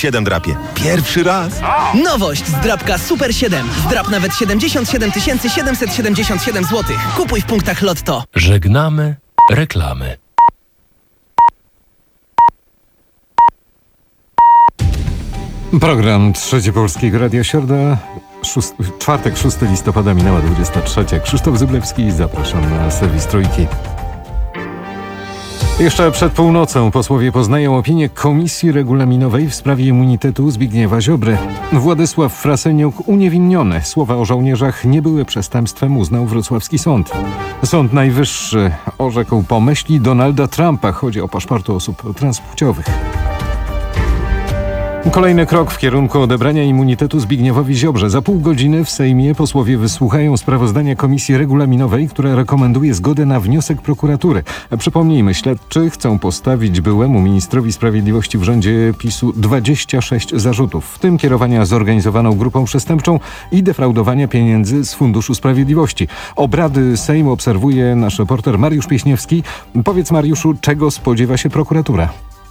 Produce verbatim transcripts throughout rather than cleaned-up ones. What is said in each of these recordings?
siedem drapie. Pierwszy raz. Nowość z drapka Super siedem. Zdrap nawet siedemdziesiąt siedem tysięcy siedemset siedemdziesiąt siedem złotych. Kupuj w punktach Lotto. Żegnamy reklamy. Program Trzeci Polskiego Radia Środa, szóst... czwartek, szóstego listopada, minęła dwudziesta trzecia. Krzysztof Zyblewski, zapraszam na serwis Trójki. Jeszcze przed północą posłowie poznają opinię Komisji Regulaminowej w sprawie immunitetu Zbigniewa Ziobry. Władysław Frasyniuk uniewinniony. Słowa o żołnierzach nie były przestępstwem, uznał wrocławski sąd. Sąd Najwyższy orzekł po myśli Donalda Trumpa. Chodzi o paszporty osób transpłciowych. Kolejny krok w kierunku odebrania immunitetu Zbigniewowi Ziobrze. Za pół godziny w Sejmie posłowie wysłuchają sprawozdania Komisji Regulaminowej, która rekomenduje zgodę na wniosek prokuratury. Przypomnijmy, śledczy chcą postawić byłemu ministrowi sprawiedliwości w rządzie PiSu dwadzieścia sześć zarzutów, w tym kierowania zorganizowaną grupą przestępczą i defraudowania pieniędzy z Funduszu Sprawiedliwości. Obrady Sejmu obserwuje nasz reporter Mariusz Pieśniewski. Powiedz, Mariuszu, czego spodziewa się prokuratura?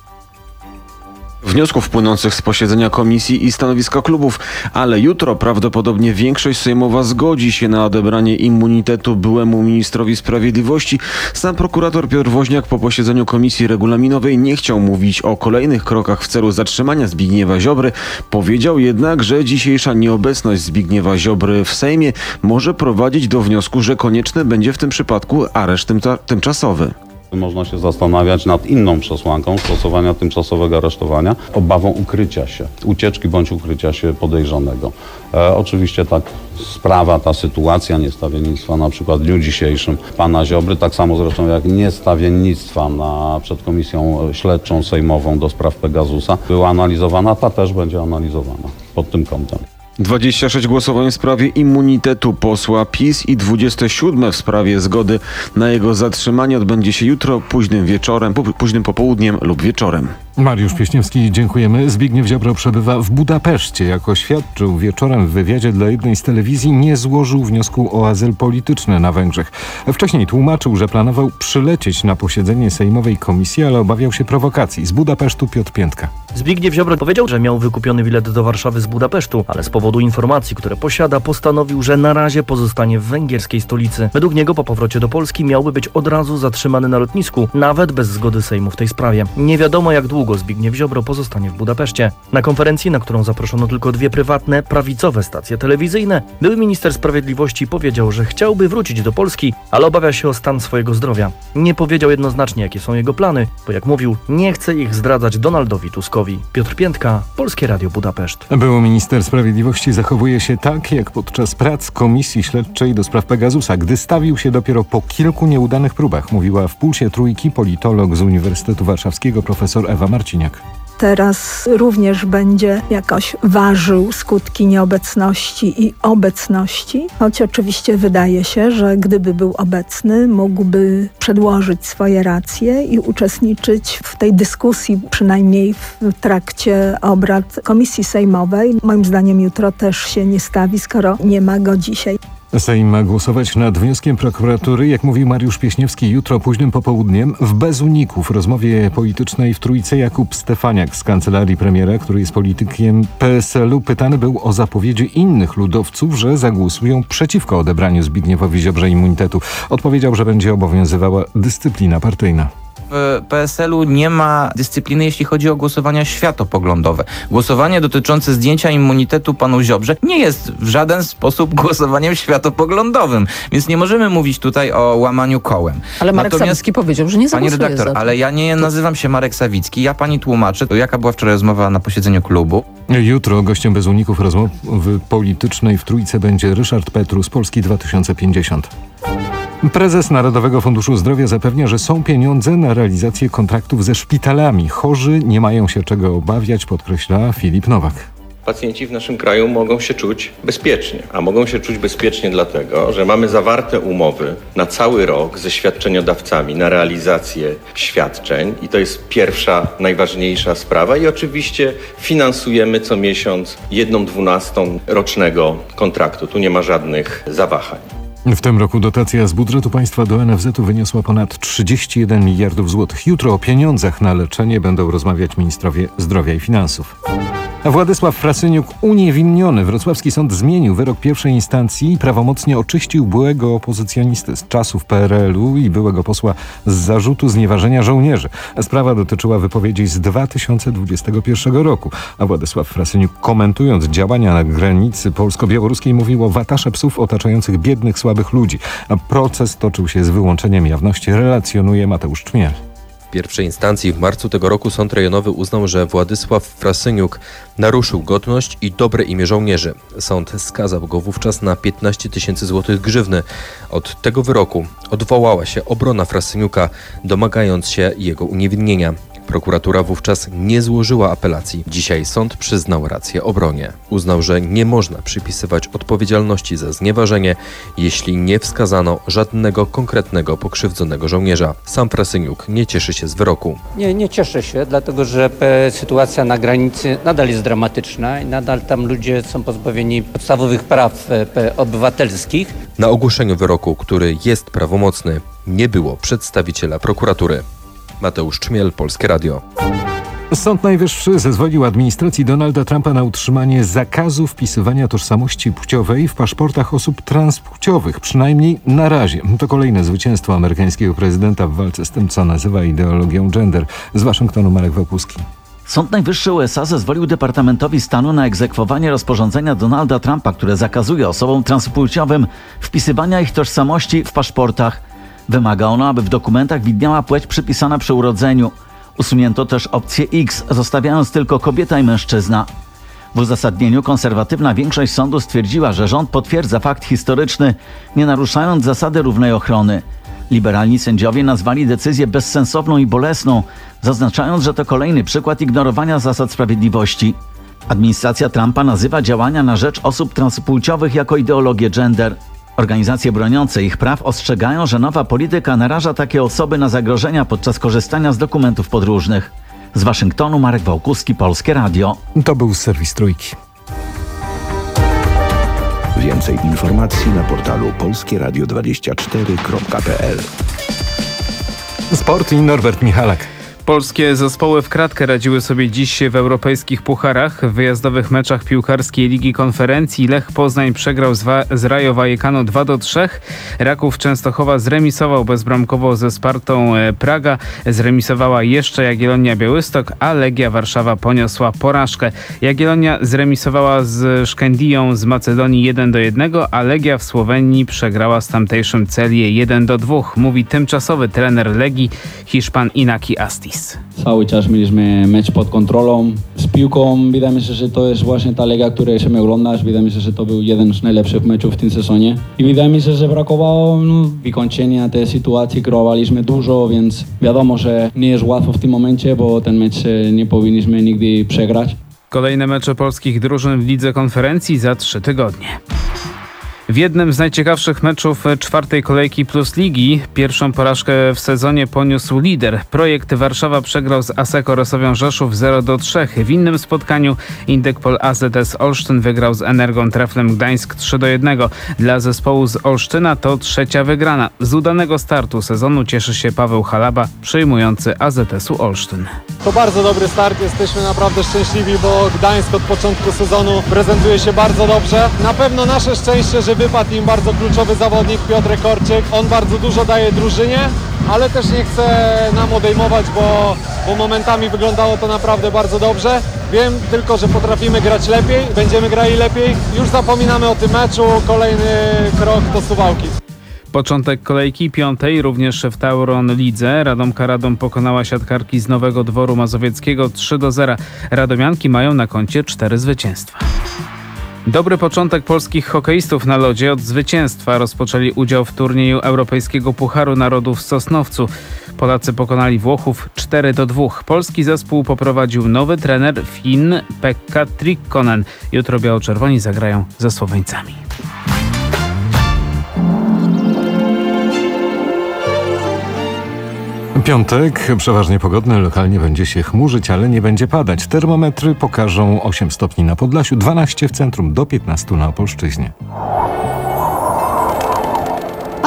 Wniosków płynących z posiedzenia komisji i stanowiska klubów, ale jutro prawdopodobnie większość sejmowa zgodzi się na odebranie immunitetu byłemu ministrowi sprawiedliwości. Sam prokurator Piotr Woźniak po posiedzeniu Komisji Regulaminowej nie chciał mówić o kolejnych krokach w celu zatrzymania Zbigniewa Ziobry. Powiedział jednak, że dzisiejsza nieobecność Zbigniewa Ziobry w Sejmie może prowadzić do wniosku, że konieczny będzie w tym przypadku areszt tymta- tymczasowy. Można się zastanawiać nad inną przesłanką stosowania tymczasowego aresztowania, obawą ukrycia się, ucieczki bądź ukrycia się podejrzanego. E, oczywiście tak sprawa, ta sytuacja niestawiennictwa na przykład w dniu dzisiejszym pana Ziobry, tak samo zresztą jak niestawiennictwa na, przed Komisją Śledczą Sejmową do spraw Pegasusa była analizowana, ta też będzie analizowana pod tym kątem. dwadzieścia sześć głosowań w sprawie immunitetu posła PiS i dwadzieścia siedem w sprawie zgody na jego zatrzymanie odbędzie się jutro późnym wieczorem, późnym popołudniem lub wieczorem. Mariusz Pieśniewski, dziękujemy. Zbigniew Ziobro przebywa w Budapeszcie. Jak oświadczył wieczorem w wywiadzie dla jednej z telewizji, nie złożył wniosku o azyl polityczny na Węgrzech. Wcześniej tłumaczył, że planował przylecieć na posiedzenie sejmowej komisji, ale obawiał się prowokacji. Z Budapesztu Piotr Piętka. Zbigniew Ziobro powiedział, że miał wykupiony bilet do Warszawy z Budapesztu, ale z powodu informacji, które posiada, postanowił, że na razie pozostanie w węgierskiej stolicy. Według niego po powrocie do Polski miałby być od razu zatrzymany na lotnisku, nawet bez zgody Sejmu w tej sprawie. Nie wiadomo, jak długo Zbigniew Ziobro pozostanie w Budapeszcie. Na konferencji, na którą zaproszono tylko dwie prywatne, prawicowe stacje telewizyjne, były minister sprawiedliwości powiedział, że chciałby wrócić do Polski, ale obawia się o stan swojego zdrowia. Nie powiedział jednoznacznie, jakie są jego plany, bo jak mówił, nie chce ich zdradzać Donaldowi Tuskowi. Piotr Piętka, Polskie Radio Budapeszt. Były minister sprawiedliwości zachowuje się tak, jak podczas prac Komisji Śledczej do spraw Pegasusa, gdy stawił się dopiero po kilku nieudanych próbach, mówiła w Pulsie Trójki politolog z Uniwersytetu Warszawskiego profesor Ewa Marciniak. Teraz również będzie jakoś ważył skutki nieobecności i obecności, choć oczywiście wydaje się, że gdyby był obecny, mógłby przedłożyć swoje racje i uczestniczyć w tej dyskusji, przynajmniej w trakcie obrad Komisji Sejmowej. Moim zdaniem jutro też się nie stawi, skoro nie ma go dzisiaj. Sejm ma głosować nad wnioskiem prokuratury, jak mówił Mariusz Pieśniewski, jutro późnym popołudniem w Bez Uników. W rozmowie politycznej w Trójce Jakub Stefaniak z kancelarii premiera, który jest politykiem P S L u, pytany był o zapowiedzi innych ludowców, że zagłosują przeciwko odebraniu Zbigniewowi Ziobrze immunitetu. Odpowiedział, że będzie obowiązywała dyscyplina partyjna. W P S L u nie ma dyscypliny, jeśli chodzi o głosowania światopoglądowe. Głosowanie dotyczące zdjęcia immunitetu panu Ziobrze nie jest w żaden sposób głosowaniem światopoglądowym, więc nie możemy mówić tutaj o łamaniu kołem. Ale Marek Natomiast, Sawicki powiedział, że nie zagłosuje. Pani redaktor, ale ja nie nazywam się Marek Sawicki, ja pani tłumaczę, jaka była wczoraj rozmowa na posiedzeniu klubu. Jutro gościem Bez Uników rozmowy politycznej w Trójce będzie Ryszard Petru z Polski dwa tysiące pięćdziesiąt. Prezes Narodowego Funduszu Zdrowia zapewnia, że są pieniądze na realizację kontraktów ze szpitalami. Chorzy nie mają się czego obawiać, podkreśla Filip Nowak. Pacjenci w naszym kraju mogą się czuć bezpiecznie, a mogą się czuć bezpiecznie dlatego, że mamy zawarte umowy na cały rok ze świadczeniodawcami na realizację świadczeń i to jest pierwsza, najważniejsza sprawa i oczywiście finansujemy co miesiąc jedną dwunastą rocznego kontraktu. Tu nie ma żadnych zawahań. W tym roku dotacja z budżetu państwa do N F Z u wyniosła ponad trzydzieści jeden miliardów złotych. Jutro o pieniądzach na leczenie będą rozmawiać ministrowie zdrowia i finansów. A Władysław Frasyniuk uniewinniony. Wrocławski sąd zmienił wyrok pierwszej instancji i prawomocnie oczyścił byłego opozycjonisty z czasów P R L u i byłego posła z zarzutu znieważenia żołnierzy. Sprawa dotyczyła wypowiedzi z dwa tysiące dwudziestego pierwszego roku. A Władysław Frasyniuk, komentując działania na granicy polsko-białoruskiej, mówił o watasze psów otaczających biednych, słabych ludzi. A proces toczył się z wyłączeniem jawności, relacjonuje Mateusz Czmiel. W pierwszej instancji w marcu tego roku sąd rejonowy uznał, że Władysław Frasyniuk naruszył godność i dobre imię żołnierzy. Sąd skazał go wówczas na piętnaście tysięcy złotych grzywny. Od tego wyroku odwołała się obrona Frasyniuka, domagając się jego uniewinnienia. Prokuratura wówczas nie złożyła apelacji. Dzisiaj sąd przyznał rację obronie. Uznał, że nie można przypisywać odpowiedzialności za znieważenie, jeśli nie wskazano żadnego konkretnego pokrzywdzonego żołnierza. Sam Frasyniuk nie cieszy się z wyroku. Nie, nie cieszę się, dlatego że e, sytuacja na granicy nadal jest dramatyczna i nadal tam ludzie są pozbawieni podstawowych praw e, obywatelskich. Na ogłoszeniu wyroku, który jest prawomocny, nie było przedstawiciela prokuratury. Mateusz Czmiel, Polskie Radio. Sąd Najwyższy zezwolił administracji Donalda Trumpa na utrzymanie zakazu wpisywania tożsamości płciowej w paszportach osób transpłciowych, przynajmniej na razie. To kolejne zwycięstwo amerykańskiego prezydenta w walce z tym, co nazywa ideologią gender. Z Waszyngtonu Marek Wałkuski. Sąd Najwyższy U S A zezwolił Departamentowi Stanu na egzekwowanie rozporządzenia Donalda Trumpa, które zakazuje osobom transpłciowym wpisywania ich tożsamości w paszportach. Wymaga ono, aby w dokumentach widniała płeć przypisana przy urodzeniu. Usunięto też opcję X, zostawiając tylko kobieta i mężczyzna. W uzasadnieniu konserwatywna większość sądu stwierdziła, że rząd potwierdza fakt historyczny, nie naruszając zasady równej ochrony. Liberalni sędziowie nazwali decyzję bezsensowną i bolesną, zaznaczając, że to kolejny przykład ignorowania zasad sprawiedliwości. Administracja Trumpa nazywa działania na rzecz osób transpłciowych jako ideologię gender. Organizacje broniące ich praw ostrzegają, że nowa polityka naraża takie osoby na zagrożenia podczas korzystania z dokumentów podróżnych. Z Waszyngtonu Marek Wałkuski, Polskie Radio. To był serwis Trójki. Więcej informacji na portalu polskie radio dwadzieścia cztery kropka p l. Sport i Norbert Michalak. Polskie zespoły w kratkę radziły sobie dziś w europejskich pucharach. W wyjazdowych meczach piłkarskiej Ligi Konferencji Lech Poznań przegrał z, Wa- z Rajo Vallecano dwa do trzech. Raków Częstochowa zremisował bezbramkowo ze Spartą Praga. Zremisowała jeszcze Jagiellonia Białystok, a Legia Warszawa poniosła porażkę. Jagiellonia zremisowała z Szkędiją z Macedonii jeden do jednego, a Legia w Słowenii przegrała z tamtejszym Celię jeden do dwóch. Mówi tymczasowy trener Legii, Hiszpan Inaki Astis. Cały czas mieliśmy mecz pod kontrolą. Z piłką wydaje mi się, że to jest właśnie ta Legia, której chcemy oglądać. Wydaje mi się, że to był jeden z najlepszych meczów w tym sezonie. I wydaje mi się, że brakowało no, wykończenia tej sytuacji. Kreowaliśmy dużo, więc wiadomo, że nie jest łatwo w tym momencie, bo ten mecz nie powinniśmy nigdy przegrać. Kolejne mecze polskich drużyn w Lidze Konferencji za trzy tygodnie. W jednym z najciekawszych meczów czwartej kolejki Plus Ligi pierwszą porażkę w sezonie poniósł lider. Projekt Warszawa przegrał z Asseco Rosowią Rzeszów zero do trzech. W innym spotkaniu Indykpol A Z S Olsztyn wygrał z Energą Treflem Gdańsk trzy do jednego. Dla zespołu z Olsztyna to trzecia wygrana. Z udanego startu sezonu cieszy się Paweł Halaba, przejmujący A Z S u Olsztyn. To bardzo dobry start, jesteśmy naprawdę szczęśliwi, bo Gdańsk od początku sezonu prezentuje się bardzo dobrze. Na pewno nasze szczęście, że wypadł im bardzo kluczowy zawodnik Piotrek Korczyk. On bardzo dużo daje drużynie, ale też nie chce nam odejmować, bo, bo momentami wyglądało to naprawdę bardzo dobrze. Wiem tylko, że potrafimy grać lepiej, będziemy grali lepiej. Już zapominamy o tym meczu, kolejny krok do Suwałki. Początek kolejki piątej, również w Tauron Lidze. Radomka Radom pokonała siatkarki z Nowego Dworu Mazowieckiego trzy do zera. Radomianki mają na koncie cztery zwycięstwa. Dobry początek polskich hokeistów na lodzie. Od zwycięstwa rozpoczęli udział w turnieju Europejskiego Pucharu Narodów w Sosnowcu. Polacy pokonali Włochów cztery do dwóch. Polski zespół poprowadził nowy trener Finn Pekka Trikkonen. Jutro biało-czerwoni zagrają ze Słoweńcami. Piątek, przeważnie pogodny, lokalnie będzie się chmurzyć, ale nie będzie padać. Termometry pokażą osiem stopni na Podlasiu, dwanaście w centrum, do piętnastu na Opolszczyźnie.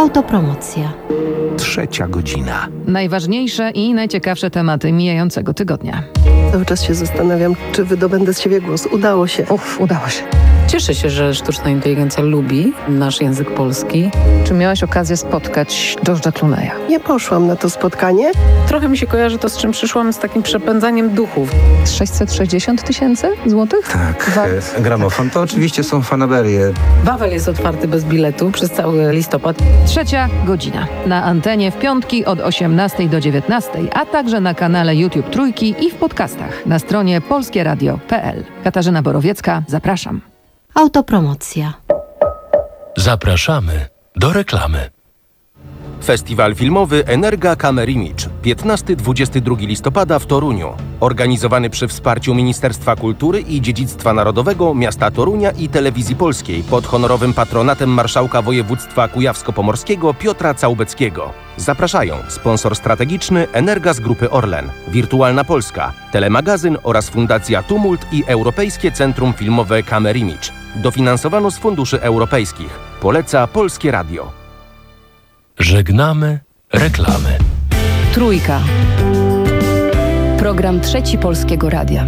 Autopromocja. Trzecia godzina. Najważniejsze i najciekawsze tematy mijającego tygodnia. Cały czas się zastanawiam, czy wydobędę z siebie głos. Udało się. Uff, udało się. Cieszę się, że sztuczna inteligencja lubi nasz język polski. Czy miałeś okazję spotkać George'a Clooney'a? Nie poszłam na to spotkanie. Trochę mi się kojarzy to, z czym przyszłam, z takim przepędzaniem duchów. sześćset sześćdziesiąt tysięcy złotych? Tak, Wa- gramofon to oczywiście są fanaberie. Wawel jest otwarty bez biletu przez cały listopad. Trzecia godzina. Na antenie w piątki od osiemnastej do dziewiętnastej, a także na kanale YouTube Trójki i w podcastach na stronie polskie radio kropka p l. Katarzyna Borowiecka, zapraszam. Autopromocja. Zapraszamy do reklamy. Festiwal filmowy Energa Kamer Image piętnastego do dwudziestego drugiego listopada w Toruniu. Organizowany przy wsparciu Ministerstwa Kultury i Dziedzictwa Narodowego, Miasta Torunia i Telewizji Polskiej pod honorowym patronatem Marszałka Województwa Kujawsko-Pomorskiego Piotra Całbeckiego. Zapraszają sponsor strategiczny Energa z Grupy Orlen, Wirtualna Polska, Telemagazyn oraz Fundacja Tumult i Europejskie Centrum Filmowe Kamer Image. Dofinansowano z funduszy europejskich. Poleca Polskie Radio. Żegnamy reklamy. Trójka. Program Trzeci Polskiego Radia.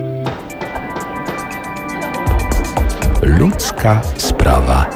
Ludzka sprawa.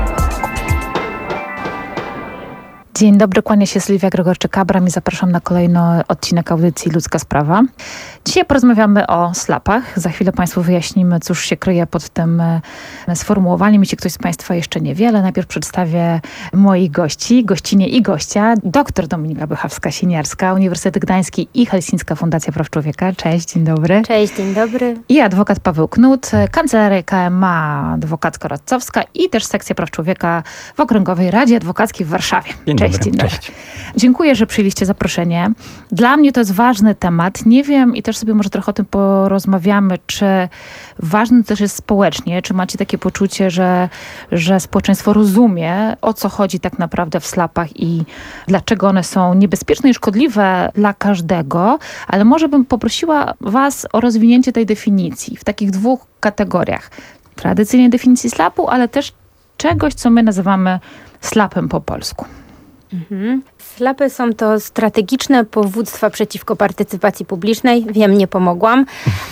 Dzień dobry, kłania się Sylwia Gregorczyk-Abram i zapraszam na kolejny odcinek audycji Ludzka Sprawa. Dzisiaj porozmawiamy o slapach. Za chwilę Państwu wyjaśnimy, cóż się kryje pod tym sformułowaniem. Jeśli ktoś z Państwa jeszcze niewiele, najpierw przedstawię moich gości, gościnie i gościa. Doktor Dominika Bychawska-Siniarska, Uniwersytet Gdański i Helsińska Fundacja Praw Człowieka. Cześć, dzień dobry. Cześć, dzień dobry. I adwokat Paweł Knut, Kancelaria K M A Adwokacko-Radcowska i też sekcja Praw Człowieka w Okręgowej Radzie Adwokackiej w Warszawie. Dzień Cześć, dobry. dzień dobry. Cześć. Dziękuję, że przyjęliście zaproszenie. Dla mnie to jest ważny temat. Nie wiem i też sobie może trochę o tym porozmawiamy, czy ważny to też jest społecznie, czy macie takie poczucie, że, że społeczeństwo rozumie, o co chodzi tak naprawdę w slapach i dlaczego one są niebezpieczne i szkodliwe dla każdego, ale może bym poprosiła Was o rozwinięcie tej definicji w takich dwóch kategoriach. Tradycyjnej definicji slapu, ale też czegoś, co my nazywamy slapem po polsku. Mhm. Slapy są to strategiczne powództwa przeciwko partycypacji publicznej. Wiem, nie pomogłam,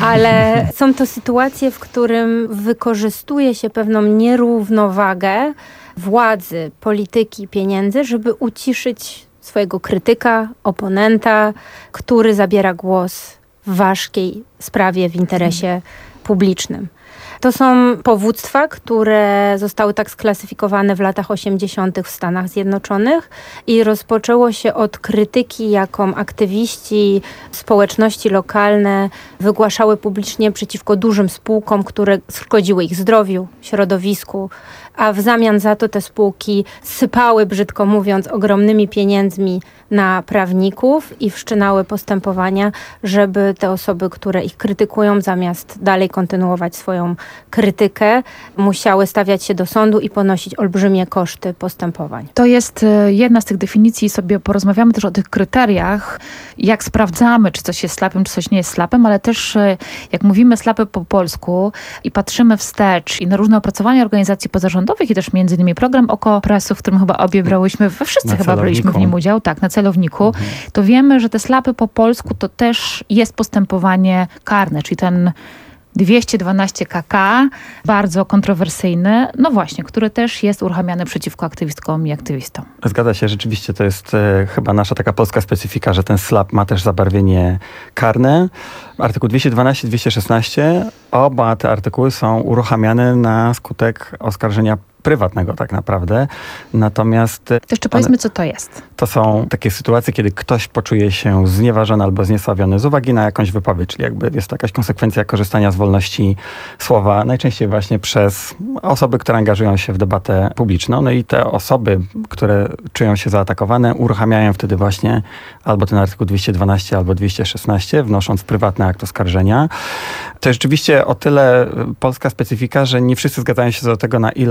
ale są to sytuacje, w którym wykorzystuje się pewną nierównowagę władzy, polityki, pieniędzy, żeby uciszyć swojego krytyka, oponenta, który zabiera głos w ważkiej sprawie w interesie publicznym. To są powództwa, które zostały tak sklasyfikowane w latach osiemdziesiątych w Stanach Zjednoczonych i rozpoczęło się od krytyki, jaką aktywiści, społeczności lokalne wygłaszały publicznie przeciwko dużym spółkom, które szkodziły ich zdrowiu, środowisku, a w zamian za to te spółki sypały, brzydko mówiąc, ogromnymi pieniędzmi na prawników i wszczynały postępowania, żeby te osoby, które ich krytykują, zamiast dalej kontynuować swoją krytykę, musiały stawiać się do sądu i ponosić olbrzymie koszty postępowań. To jest jedna z tych definicji. Sobie porozmawiamy też o tych kryteriach, jak sprawdzamy, czy coś jest slapem, czy coś nie jest slapem, ale też jak mówimy slapy po polsku i patrzymy wstecz i na różne opracowania organizacji pozarządowych i też między innymi program Oko Presu, w którym chyba obie brałyśmy, we wszyscy Na chyba braliśmy w celowniku. nim udział, tak, na celowniku, mhm. to wiemy, że te slapy po polsku to też jest postępowanie karne, czyli ten dwieście dwanaście K K, bardzo kontrowersyjny, no właśnie, który też jest uruchamiany przeciwko aktywistkom i aktywistom. Zgadza się, rzeczywiście to jest e, chyba nasza taka polska specyfika, że ten slap ma też zabarwienie karne. Artykuł dwieście dwanaście, dwieście szesnaście, oba te artykuły są uruchamiane na skutek oskarżenia prywatnego tak naprawdę. Natomiast To jeszcze powiedzmy, co to jest. To są takie sytuacje, kiedy ktoś poczuje się znieważony albo zniesławiony z uwagi na jakąś wypowiedź, czyli jakby jest to jakaś konsekwencja korzystania z wolności słowa, najczęściej właśnie przez osoby, które angażują się w debatę publiczną. No i te osoby, które czują się zaatakowane, uruchamiają wtedy właśnie albo ten artykuł dwieście dwanaście, albo dwieście szesnaście, wnosząc prywatny akt oskarżenia. To jest rzeczywiście o tyle polska specyfika, że nie wszyscy zgadzają się co do tego, na ile takie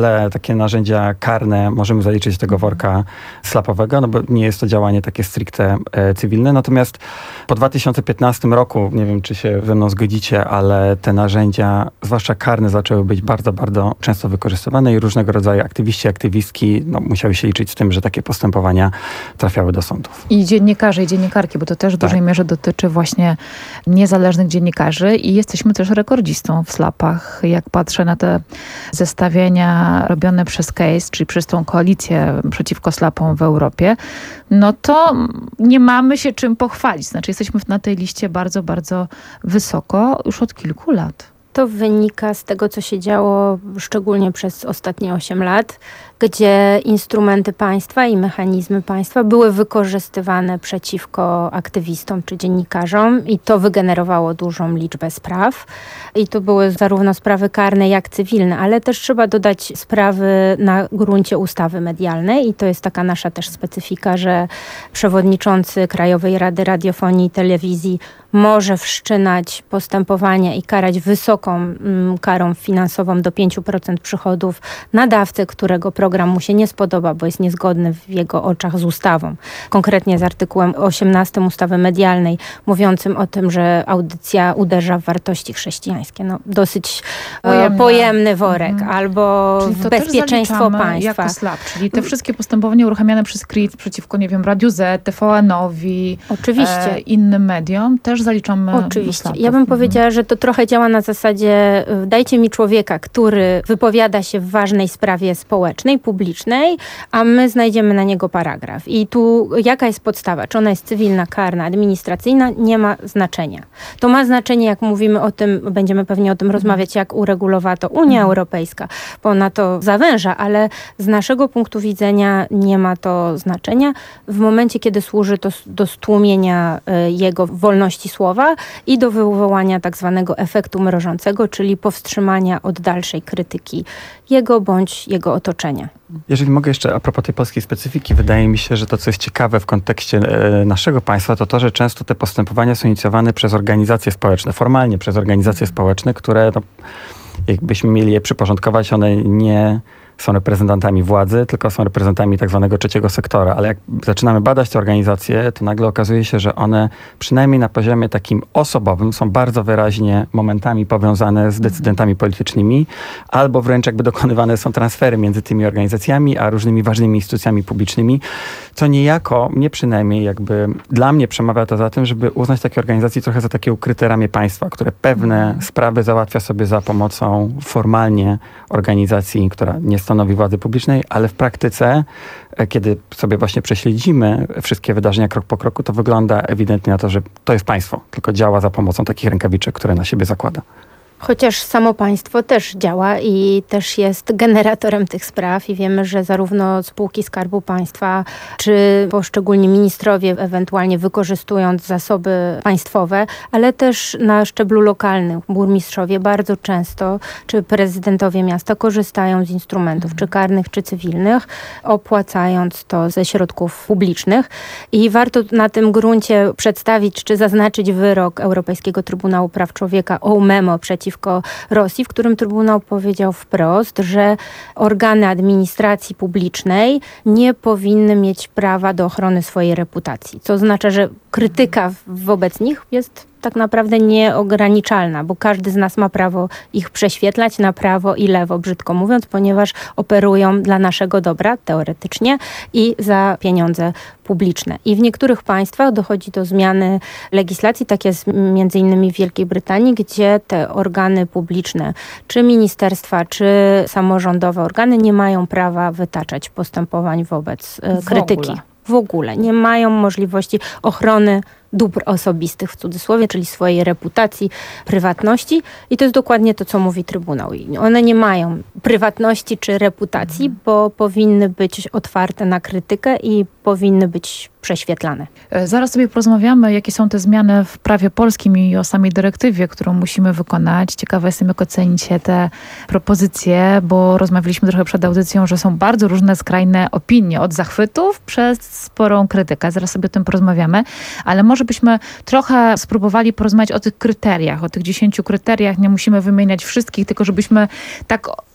jakie narzędzia karne możemy zaliczyć do tego worka slapowego, no bo nie jest to działanie takie stricte e, cywilne. Natomiast po dwa tysiące piętnastym roku, nie wiem, czy się ze mną zgodzicie, ale te narzędzia, zwłaszcza karne, zaczęły być bardzo, bardzo często wykorzystywane i różnego rodzaju aktywiści, aktywistki no, musiały się liczyć z tym, że takie postępowania trafiały do sądów. I dziennikarze, i dziennikarki, bo to też w dużej Tak. mierze dotyczy właśnie niezależnych dziennikarzy i jesteśmy też rekordzistą w slapach. Jak patrzę na te zestawienia robione przez Case, czyli przez tą koalicję przeciwko slapom w Europie, no to nie mamy się czym pochwalić. Znaczy jesteśmy na tej liście bardzo, bardzo wysoko już od kilku lat. To wynika z tego, co się działo szczególnie przez ostatnie osiem lat, gdzie instrumenty państwa i mechanizmy państwa były wykorzystywane przeciwko aktywistom czy dziennikarzom i to wygenerowało dużą liczbę spraw. I to były zarówno sprawy karne, jak cywilne, ale też trzeba dodać sprawy na gruncie ustawy medialnej i to jest taka nasza też specyfika, że przewodniczący Krajowej Rady Radiofonii i Telewizji może wszczynać postępowania i karać wysoką mm, karą finansową do pięć procent przychodów nadawcę, którego program mu się nie spodoba, bo jest niezgodny w jego oczach z ustawą. Konkretnie z artykułem osiemnastym ustawy medialnej, mówiącym o tym, że audycja uderza w wartości chrześcijańskie. No, dosyć Pojemne. pojemny worek. Mhm. Albo czyli w bezpieczeństwo państwa. Jako slap, czyli te wszystkie postępowania uruchamiane przez K R I T przeciwko, nie wiem, Radiu Z, T V N-owi, Oczywiście. E, innym mediom, też zaliczamy Oczywiście. Ja bym powiedziała, że to trochę działa na zasadzie dajcie mi człowieka, który wypowiada się w ważnej sprawie społecznej, publicznej, a my znajdziemy na niego paragraf. I tu jaka jest podstawa? Czy ona jest cywilna, karna, administracyjna? Nie ma znaczenia. To ma znaczenie, jak mówimy o tym, będziemy pewnie o tym rozmawiać, jak uregulowała to Unia Europejska, bo ona to zawęża, ale z naszego punktu widzenia nie ma to znaczenia. W momencie, kiedy służy to do stłumienia y, jego wolności słowa i do wywołania tak zwanego efektu mrożącego, czyli powstrzymania od dalszej krytyki jego bądź jego otoczenia. Jeżeli mogę jeszcze a propos tej polskiej specyfiki, wydaje mi się, że to, co jest ciekawe w kontekście e, naszego państwa, to to, że często te postępowania są inicjowane przez organizacje społeczne, formalnie przez organizacje społeczne, które no, jakbyśmy mieli je przyporządkować, one nie są reprezentantami władzy, tylko są reprezentantami tak zwanego trzeciego sektora. Ale jak zaczynamy badać te organizacje, to nagle okazuje się, że one przynajmniej na poziomie takim osobowym są bardzo wyraźnie momentami powiązane z decydentami politycznymi, albo wręcz jakby dokonywane są transfery między tymi organizacjami, a różnymi ważnymi instytucjami publicznymi, co niejako, mnie przynajmniej jakby, dla mnie przemawia to za tym, żeby uznać takie organizacje trochę za takie ukryte ramię państwa, które pewne sprawy załatwia sobie za pomocą formalnie organizacji, która nie stanowi władzy publicznej, ale w praktyce, kiedy sobie właśnie prześledzimy wszystkie wydarzenia krok po kroku, to wygląda ewidentnie na to, że to jest państwo, tylko działa za pomocą takich rękawiczek, które na siebie zakłada. Chociaż samo państwo też działa i też jest generatorem tych spraw i wiemy, że zarówno spółki Skarbu Państwa, czy poszczególni ministrowie ewentualnie wykorzystując zasoby państwowe, ale też na szczeblu lokalnym burmistrzowie bardzo często, czy prezydentowie miasta korzystają z instrumentów, czy karnych, czy cywilnych, opłacając to ze środków publicznych. I warto na tym gruncie przedstawić, czy zaznaczyć wyrok Europejskiego Trybunału Praw Człowieka o memo przeciwko Rosji, w którym Trybunał powiedział wprost, że organy administracji publicznej nie powinny mieć prawa do ochrony swojej reputacji. Co oznacza, że krytyka wobec nich jest tak naprawdę nieograniczalna, bo każdy z nas ma prawo ich prześwietlać na prawo i lewo, brzydko mówiąc, ponieważ operują dla naszego dobra, teoretycznie, i za pieniądze publiczne. I w niektórych państwach dochodzi do zmiany legislacji, tak jest między innymi w Wielkiej Brytanii, gdzie te organy publiczne, czy ministerstwa, czy samorządowe organy nie mają prawa wytaczać postępowań wobec w krytyki. ogóle. W ogóle. Nie mają możliwości ochrony dóbr osobistych w cudzysłowie, czyli swojej reputacji, prywatności. I to jest dokładnie to, co mówi Trybunał. One nie mają prywatności czy reputacji, bo powinny być otwarte na krytykę i powinny być prześwietlane. Zaraz sobie porozmawiamy, jakie są te zmiany w prawie polskim i o samej dyrektywie, którą musimy wykonać. Ciekawa jestem, jak ocenicie te propozycje, bo rozmawialiśmy trochę przed audycją, że są bardzo różne skrajne opinie, od zachwytów przez sporą krytykę. Zaraz sobie o tym porozmawiamy, ale może byśmy trochę spróbowali porozmawiać o tych kryteriach, o tych dziesięciu kryteriach. Nie musimy wymieniać wszystkich, tylko żebyśmy tak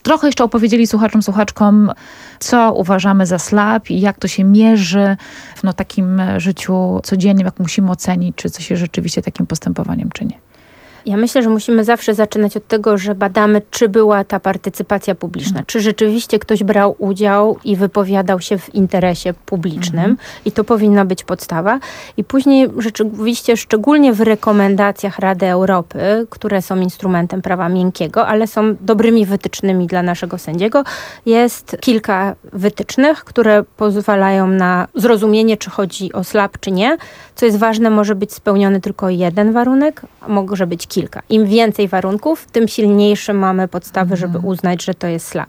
trochę jeszcze opowiedzieli słuchaczom, słuchaczkom, co uważamy za slap i jak to się mierzy w no, takim życiu codziennym, jak musimy ocenić, czy coś się rzeczywiście takim postępowaniem czyni. Ja myślę, że musimy zawsze zaczynać od tego, że badamy, czy była ta partycypacja publiczna, mhm. czy rzeczywiście ktoś brał udział i wypowiadał się w interesie publicznym mhm. i to powinna być podstawa. I później rzeczywiście, szczególnie w rekomendacjach Rady Europy, które są instrumentem prawa miękkiego, ale są dobrymi wytycznymi dla naszego sędziego, jest kilka wytycznych, które pozwalają na zrozumienie, czy chodzi o slap, czy nie. Co jest ważne, może być spełniony tylko jeden warunek, a może być kilka. Im więcej warunków, tym silniejsze mamy podstawy, żeby uznać, że to jest slap.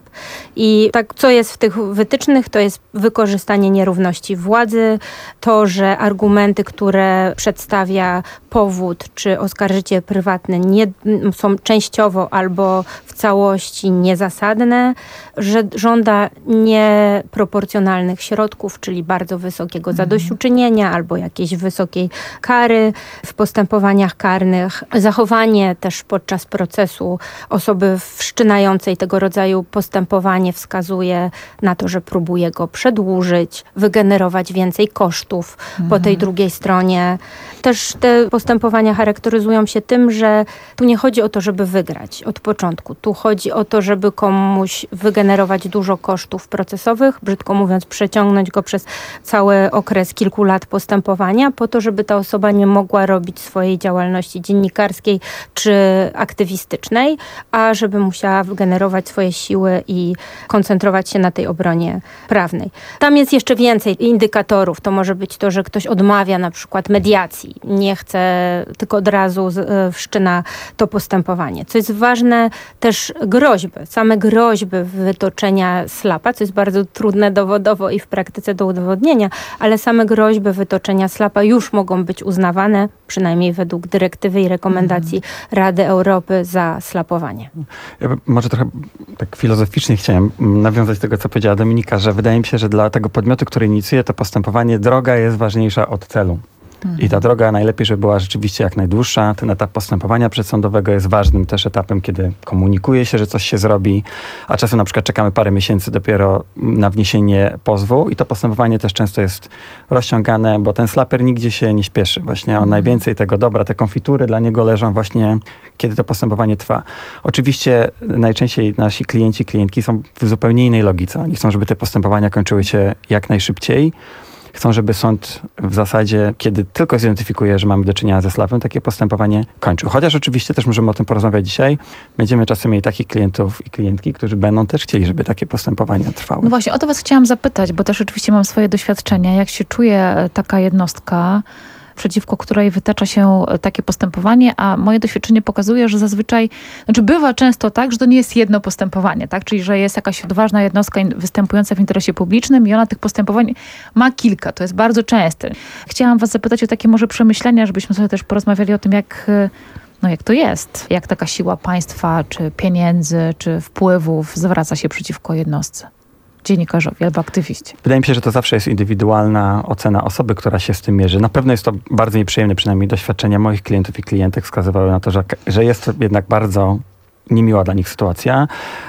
I tak, co jest w tych wytycznych, to jest wykorzystanie nierówności władzy, to, że argumenty, które przedstawia powód czy oskarżyciel prywatny nie, są częściowo albo w całości niezasadne, że żąda nieproporcjonalnych środków, czyli bardzo wysokiego mhm. zadośćuczynienia albo jakiejś wysokiej kary w postępowaniach karnych. Zachowanie też podczas procesu osoby wszczynającej tego rodzaju postępowanie wskazuje na to, że próbuje go przedłużyć, wygenerować więcej kosztów mhm. po tej drugiej stronie. Też te postępowania charakteryzują się tym, że tu nie chodzi o to, żeby wygrać od początku. Tu chodzi o to, żeby komuś wygenerować dużo kosztów procesowych, brzydko mówiąc, przeciągnąć go przez cały okres kilku lat postępowania, po to, żeby ta osoba nie mogła robić swojej działalności dziennikarskiej czy aktywistycznej, a żeby musiała wygenerować swoje siły i koncentrować się na tej obronie prawnej. Tam jest jeszcze więcej indykatorów. To może być to, że ktoś odmawia na przykład mediacji, nie chce, tylko od razu wszczyna to postępowanie. Co jest ważne, też groźby, same groźby wytoczenia slapa, co jest bardzo trudne dowodowo i w praktyce do udowodnienia, ale same groźby wytoczenia slapa już mogą być uznawane, przynajmniej według dyrektywy i rekomendacji mm. Rady Europy, za slapowanie. Ja może trochę tak filozoficznie chciałem nawiązać do tego, co powiedziała Dominika, że wydaje mi się, że dla tego podmiotu, który inicjuje to postępowanie, droga jest ważniejsza od celu. I ta droga najlepiej, żeby była rzeczywiście jak najdłuższa. Ten etap postępowania przedsądowego jest ważnym też etapem, kiedy komunikuje się, że coś się zrobi, a czasem na przykład czekamy parę miesięcy dopiero na wniesienie pozwu i to postępowanie też często jest rozciągane, bo ten slaper nigdzie się nie śpieszy. Właśnie on najwięcej tego dobra, te konfitury dla niego leżą właśnie, kiedy to postępowanie trwa. Oczywiście najczęściej nasi klienci, klientki są w zupełnie innej logice. Oni chcą, żeby te postępowania kończyły się jak najszybciej. Chcą, żeby sąd w zasadzie, kiedy tylko zidentyfikuje, że mamy do czynienia ze slapem, takie postępowanie kończył. Chociaż oczywiście też możemy o tym porozmawiać dzisiaj. Będziemy czasem mieli takich klientów i klientki, którzy będą też chcieli, żeby takie postępowania trwały. No właśnie, o to was chciałam zapytać, bo też oczywiście mam swoje doświadczenia. Jak się czuje taka jednostka, przeciwko której wytacza się takie postępowanie, a moje doświadczenie pokazuje, że zazwyczaj, znaczy bywa często tak, że to nie jest jedno postępowanie, tak? Czyli że jest jakaś odważna jednostka występująca w interesie publicznym i ona tych postępowań ma kilka. To jest bardzo częste. Chciałam was zapytać o takie może przemyślenia, żebyśmy sobie też porozmawiali o tym, jak no jak to jest, jak taka siła państwa, czy pieniędzy, czy wpływów zwraca się przeciwko jednostce. Dziennikarzowi albo aktywiści. Wydaje mi się, że to zawsze jest indywidualna ocena osoby, która się z tym mierzy. Na pewno jest to bardzo nieprzyjemne, przynajmniej doświadczenia moich klientów i klientek wskazywały na to, że, że jest to jednak bardzo niemiła dla nich sytuacja,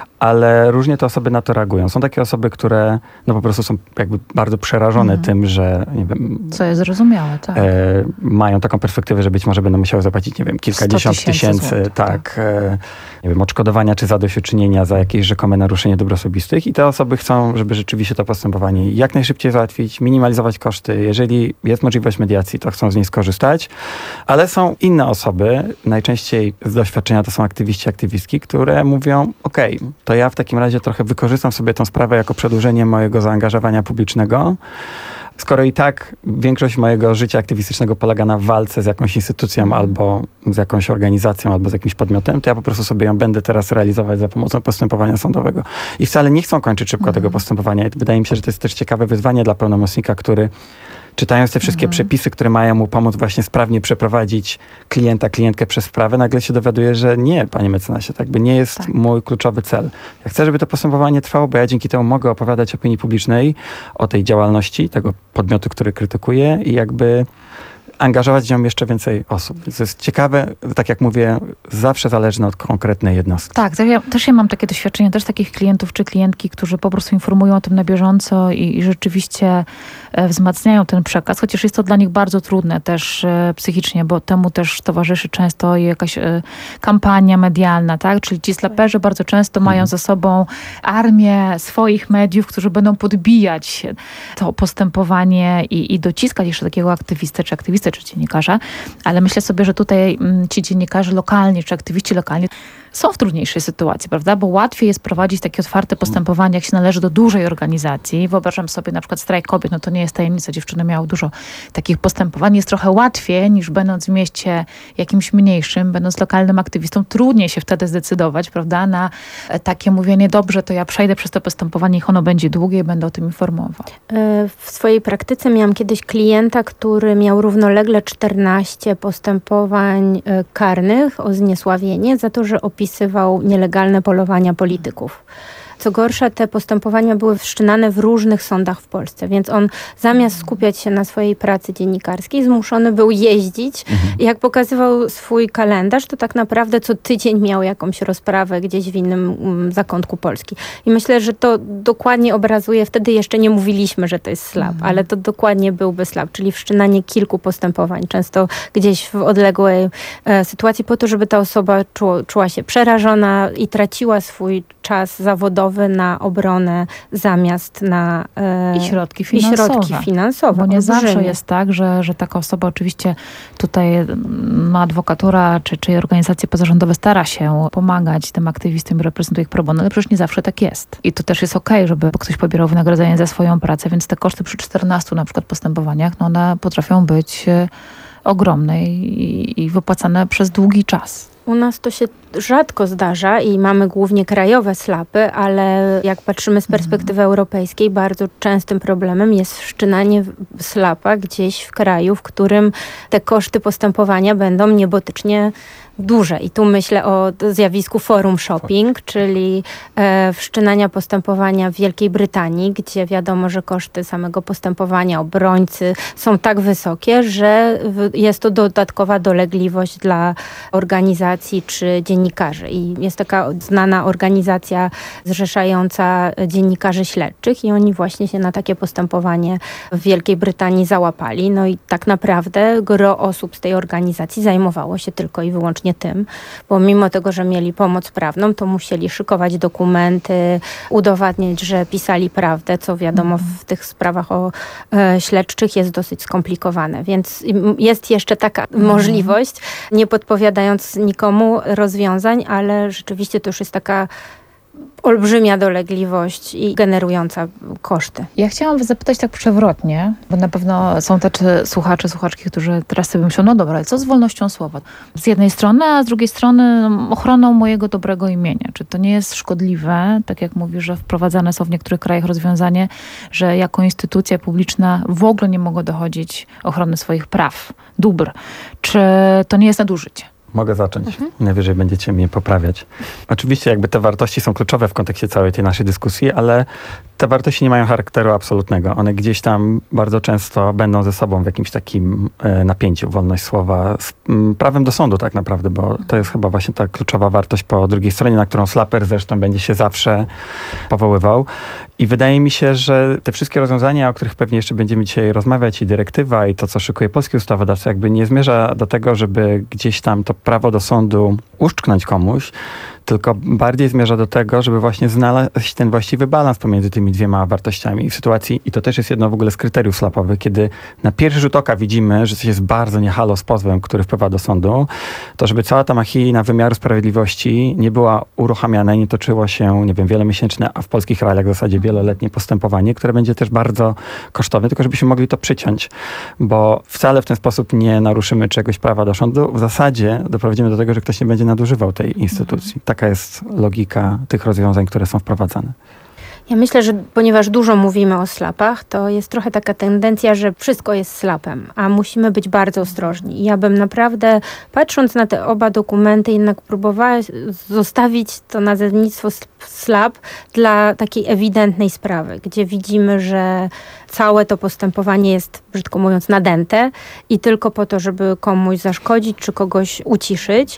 ale różnie te osoby na to reagują. Są takie osoby, które no po prostu są jakby bardzo przerażone mhm. tym, że nie wiem... Co jest zrozumiałe, tak. E, mają taką perspektywę, że być może będą musiały zapłacić, nie wiem, kilkadziesiąt tysięcy, tysięcy tak, e, nie wiem, odszkodowania czy zadośćuczynienia za jakieś rzekome naruszenie dóbr osobistych i te osoby chcą, żeby rzeczywiście to postępowanie jak najszybciej załatwić, minimalizować koszty. Jeżeli jest możliwość mediacji, to chcą z niej skorzystać, ale są inne osoby, najczęściej z doświadczenia to są aktywiści, aktywistki, które mówią, okej, okay, to ja w takim razie trochę wykorzystam sobie tę sprawę jako przedłużenie mojego zaangażowania publicznego. Skoro i tak większość mojego życia aktywistycznego polega na walce z jakąś instytucją albo z jakąś organizacją, albo z jakimś podmiotem, to ja po prostu sobie ją będę teraz realizować za pomocą postępowania sądowego. I wcale nie chcą kończyć szybko mhm. tego postępowania. I wydaje mi się, że to jest też ciekawe wyzwanie dla pełnomocnika, który czytając te wszystkie mhm. przepisy, które mają mu pomóc właśnie sprawnie przeprowadzić klienta, klientkę przez sprawę, nagle się dowiaduje, że nie, panie mecenasie, tak by nie jest tak. mój kluczowy cel. Ja chcę, żeby to postępowanie trwało, bo ja dzięki temu mogę opowiadać opinii publicznej o tej działalności, tego podmiotu, który krytykuję i jakby angażować w nią jeszcze więcej osób. To jest ciekawe, tak jak mówię, zawsze zależne od konkretnej jednostki. Tak, ja, też ja mam takie doświadczenie, też takich klientów czy klientki, którzy po prostu informują o tym na bieżąco i, i rzeczywiście e, wzmacniają ten przekaz, chociaż jest to dla nich bardzo trudne też e, psychicznie, bo temu też towarzyszy często jakaś e, kampania medialna, tak? Czyli ci slaperzy bardzo często mają Mhm. za sobą armię swoich mediów, którzy będą podbijać to postępowanie i, i dociskać jeszcze takiego aktywistę, czy aktywistę, czy dziennikarza, ale myślę sobie, że tutaj mm, ci dziennikarze lokalni, czy aktywiści lokalni są w trudniejszej sytuacji, prawda? Bo łatwiej jest prowadzić takie otwarte postępowanie, jak się należy do dużej organizacji. Wyobrażam sobie na przykład strajk kobiet, no to nie jest tajemnica, dziewczyny miały dużo takich postępowań. Jest trochę łatwiej niż będąc w mieście jakimś mniejszym, będąc lokalnym aktywistą, trudniej się wtedy zdecydować, prawda? Na takie mówienie, dobrze, to ja przejdę przez to postępowanie, niech ono będzie długie i będę o tym informował. W swojej praktyce miałam kiedyś klienta, który miał równolegle czternaście postępowań karnych o zniesławienie za to, że opisywał nielegalne polowania polityków. Co gorsza, te postępowania były wszczynane w różnych sądach w Polsce, więc on zamiast skupiać się na swojej pracy dziennikarskiej, zmuszony był jeździć. Mhm. I jak pokazywał swój kalendarz, to tak naprawdę co tydzień miał jakąś rozprawę gdzieś w innym um, zakątku Polski. I myślę, że to dokładnie obrazuje, wtedy jeszcze nie mówiliśmy, że to jest slap, mhm. ale to dokładnie byłby slap, czyli wszczynanie kilku postępowań, często gdzieś w odległej e, sytuacji, po to, żeby ta osoba czuła, czuła się przerażona i traciła swój czas zawodowy na obronę zamiast na e, I środki finansowe. I środki finansowe. Bo nie olbrzymie. zawsze jest tak, że, że taka osoba oczywiście tutaj ma adwokatura czy, czy organizacje pozarządowe stara się pomagać tym aktywistom i reprezentuje ich pro bono, ale przecież nie zawsze tak jest. I to też jest okej, okay, żeby ktoś pobierał wynagrodzenie za swoją pracę, więc te koszty przy czternastu na przykład postępowaniach, no one potrafią być ogromne i, i wypłacane przez długi czas. U nas to się rzadko zdarza i mamy głównie krajowe slapy, ale jak patrzymy z perspektywy mhm. europejskiej, bardzo częstym problemem jest wszczynanie slapa gdzieś w kraju, w którym te koszty postępowania będą niebotycznie duże. I tu myślę o zjawisku forum shopping, czyli e, wszczynania postępowania w Wielkiej Brytanii, gdzie wiadomo, że koszty samego postępowania obrońcy są tak wysokie, że w, jest to dodatkowa dolegliwość dla organizacji czy dziennikarzy. I jest taka znana organizacja zrzeszająca dziennikarzy śledczych i oni właśnie się na takie postępowanie w Wielkiej Brytanii załapali. No i tak naprawdę gro osób z tej organizacji zajmowało się tylko i wyłącznie tym, bo mimo tego, że mieli pomoc prawną, to musieli szykować dokumenty, udowadniać, że pisali prawdę, co wiadomo w tych sprawach o e, śledczych jest dosyć skomplikowane. Więc jest jeszcze taka mhm. możliwość, nie podpowiadając nikomu rozwiązań, ale rzeczywiście to już jest taka olbrzymia dolegliwość i generująca koszty. Ja chciałam was zapytać tak przewrotnie, bo na pewno są tacy słuchacze, słuchaczki, którzy teraz sobie myślą, no dobra, ale co z wolnością słowa? Z jednej strony, a z drugiej strony ochroną mojego dobrego imienia. Czy to nie jest szkodliwe, tak jak mówi, że wprowadzane są w niektórych krajach rozwiązanie, że jako instytucja publiczna w ogóle nie mogą dochodzić ochrony swoich praw, dóbr. Czy to nie jest nadużycie? Mogę zacząć. Mhm. Najwyżej będziecie mnie poprawiać. Oczywiście jakby te wartości są kluczowe w kontekście całej tej naszej dyskusji, ale te wartości nie mają charakteru absolutnego. One gdzieś tam bardzo często będą ze sobą w jakimś takim e, napięciu. Wolność słowa z m, prawem do sądu tak naprawdę, bo to jest chyba właśnie ta kluczowa wartość po drugiej stronie, na którą slaper zresztą będzie się zawsze powoływał. I wydaje mi się, że te wszystkie rozwiązania, o których pewnie jeszcze będziemy dzisiaj rozmawiać, i dyrektywa, i to, co szykuje polski ustawodawca, jakby nie zmierza do tego, żeby gdzieś tam to prawo do sądu uszczknąć komuś, tylko bardziej zmierza do tego, żeby właśnie znaleźć ten właściwy balans pomiędzy tymi dwiema wartościami w sytuacji, i to też jest jedno w ogóle z kryteriów slapowych, kiedy na pierwszy rzut oka widzimy, że coś jest bardzo nie halo z pozwem, który wpływa do sądu, to żeby cała ta machina wymiaru sprawiedliwości nie była uruchamiana i nie toczyło się, nie wiem, wielomiesięczne, a w polskich realiach w zasadzie wieloletnie postępowanie, które będzie też bardzo kosztowne, tylko żebyśmy mogli to przyciąć, bo wcale w ten sposób nie naruszymy czegoś prawa do sądu. W zasadzie doprowadzimy do tego, że ktoś nie będzie nadużywał tej instytucji. Taka jest logika tych rozwiązań, które są wprowadzane. Ja myślę, że ponieważ dużo mówimy o slapach, to jest trochę taka tendencja, że wszystko jest slapem, a musimy być bardzo ostrożni. I ja bym naprawdę, patrząc na te oba dokumenty, jednak próbowała zostawić to nazewnictwo slap dla takiej ewidentnej sprawy, gdzie widzimy, że całe to postępowanie jest, brzydko mówiąc, nadęte i tylko po to, żeby komuś zaszkodzić czy kogoś uciszyć,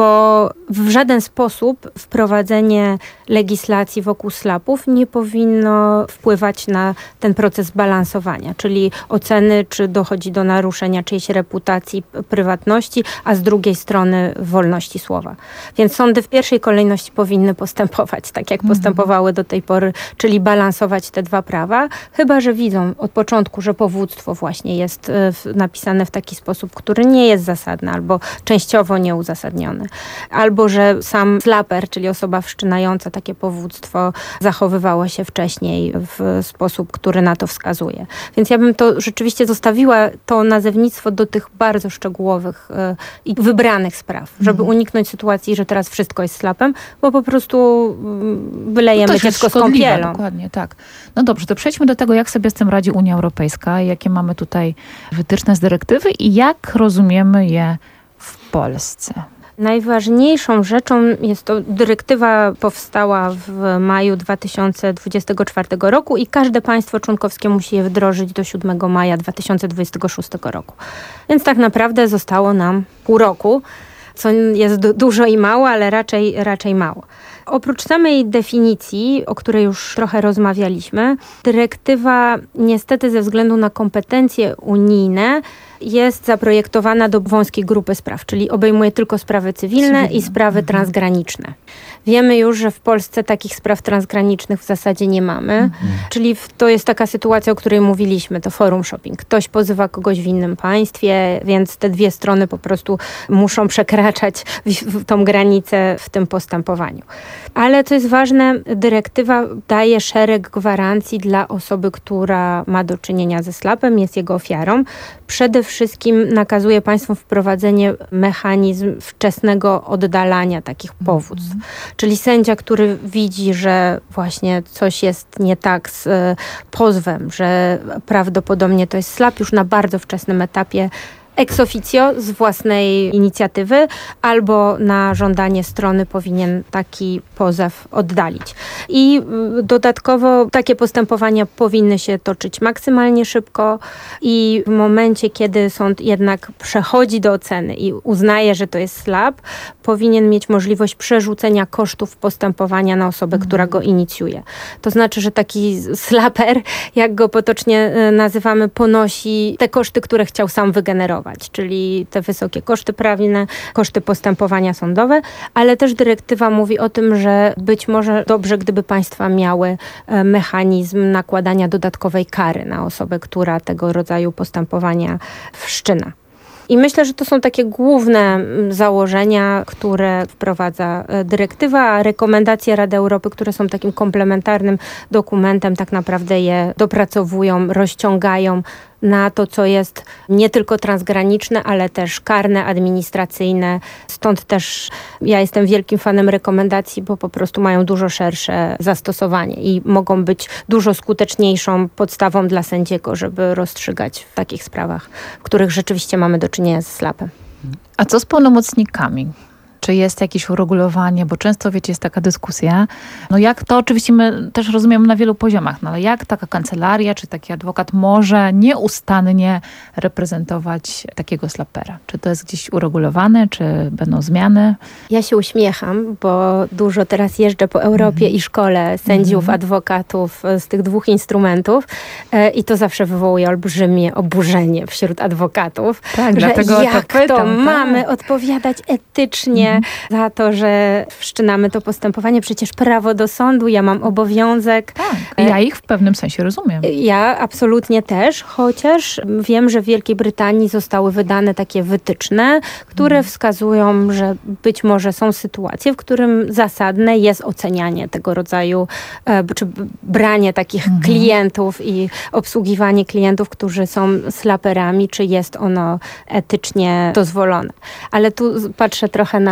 bo w żaden sposób wprowadzenie legislacji wokół slapów nie powinno wpływać na ten proces balansowania, czyli oceny, czy dochodzi do naruszenia czyjejś reputacji, prywatności, a z drugiej strony wolności słowa. Więc sądy w pierwszej kolejności powinny postępować tak, jak postępowały do tej pory, czyli balansować te dwa prawa, chyba że widzą od początku, że powództwo właśnie jest napisane w taki sposób, który nie jest zasadny albo częściowo nieuzasadniony. Albo że sam slaper, czyli osoba wszczynająca takie powództwo, zachowywała się wcześniej w sposób, który na to wskazuje. Więc ja bym to rzeczywiście zostawiła to nazewnictwo do tych bardzo szczegółowych i wybranych spraw, żeby uniknąć sytuacji, że teraz wszystko jest slapem, bo po prostu wylejemy to dziecko z szkodliwe, kąpielą. Dokładnie, tak. No dobrze, to przejdźmy do tego, jak sobie z tym radzi Unia Europejska, jakie mamy tutaj wytyczne z dyrektywy i jak rozumiemy je w Polsce. Najważniejszą rzeczą jest to, dyrektywa powstała w maju dwa tysiące dwudziestego czwartego roku i każde państwo członkowskie musi je wdrożyć do siódmego maja dwa tysiące dwudziestego szóstego roku. Więc tak naprawdę zostało nam pół roku, co jest du- dużo i mało, ale raczej, raczej mało. Oprócz samej definicji, o której już trochę rozmawialiśmy, dyrektywa niestety ze względu na kompetencje unijne jest zaprojektowana do wąskiej grupy spraw, czyli obejmuje tylko sprawy cywilne, cywilne. i sprawy mhm. transgraniczne. Wiemy już, że w Polsce takich spraw transgranicznych w zasadzie nie mamy, mhm. czyli to jest taka sytuacja, o której mówiliśmy, to forum shopping. Ktoś pozywa kogoś w innym państwie, więc te dwie strony po prostu muszą przekraczać tą granicę w tym postępowaniu. Ale co jest ważne, dyrektywa daje szereg gwarancji dla osoby, która ma do czynienia ze slapem, jest jego ofiarą. Przede wszystkim nakazuje państwom wprowadzenie mechanizm wczesnego oddalania takich powództw. Mm. Czyli sędzia, który widzi, że właśnie coś jest nie tak z y, pozwem, że prawdopodobnie to jest slap, już na bardzo wczesnym etapie ex officio z własnej inicjatywy albo na żądanie strony powinien taki pozew oddalić. I dodatkowo takie postępowania powinny się toczyć maksymalnie szybko i w momencie, kiedy sąd jednak przechodzi do oceny i uznaje, że to jest slap, powinien mieć możliwość przerzucenia kosztów postępowania na osobę, mhm. która go inicjuje. To znaczy, że taki slaper, jak go potocznie nazywamy, ponosi te koszty, które chciał sam wygenerować. Czyli te wysokie koszty prawne, koszty postępowania sądowe, ale też dyrektywa mówi o tym, że być może dobrze, gdyby państwa miały mechanizm nakładania dodatkowej kary na osobę, która tego rodzaju postępowania wszczyna. I myślę, że to są takie główne założenia, które wprowadza dyrektywa, a rekomendacje Rady Europy, które są takim komplementarnym dokumentem, tak naprawdę je dopracowują, rozciągają na to, co jest nie tylko transgraniczne, ale też karne, administracyjne. Stąd też ja jestem wielkim fanem rekomendacji, bo po prostu mają dużo szersze zastosowanie i mogą być dużo skuteczniejszą podstawą dla sędziego, żeby rozstrzygać w takich sprawach, w których rzeczywiście mamy do czynienia z slapem. A co z pełnomocnikami? Czy jest jakieś uregulowanie, bo często, wiecie, jest taka dyskusja, no jak to oczywiście my też rozumiemy na wielu poziomach, no ale jak taka kancelaria, czy taki adwokat może nieustannie reprezentować takiego slapera? Czy to jest gdzieś uregulowane, czy będą zmiany? Ja się uśmiecham, bo dużo teraz jeżdżę po Europie mm. i szkole sędziów, mm. adwokatów z tych dwóch instrumentów e, i to zawsze wywołuje olbrzymie oburzenie wśród adwokatów, tak, że dlatego jak to, pytam, to tak. mamy odpowiadać etycznie za to, że wszczynamy to postępowanie. Przecież prawo do sądu, ja mam obowiązek. Tak, ja ich w pewnym sensie rozumiem. Ja absolutnie też, chociaż wiem, że w Wielkiej Brytanii zostały wydane takie wytyczne, które hmm. wskazują, że być może są sytuacje, w którym zasadne jest ocenianie tego rodzaju, czy branie takich hmm. klientów i obsługiwanie klientów, którzy są slaperami, czy jest ono etycznie dozwolone. Ale tu patrzę trochę na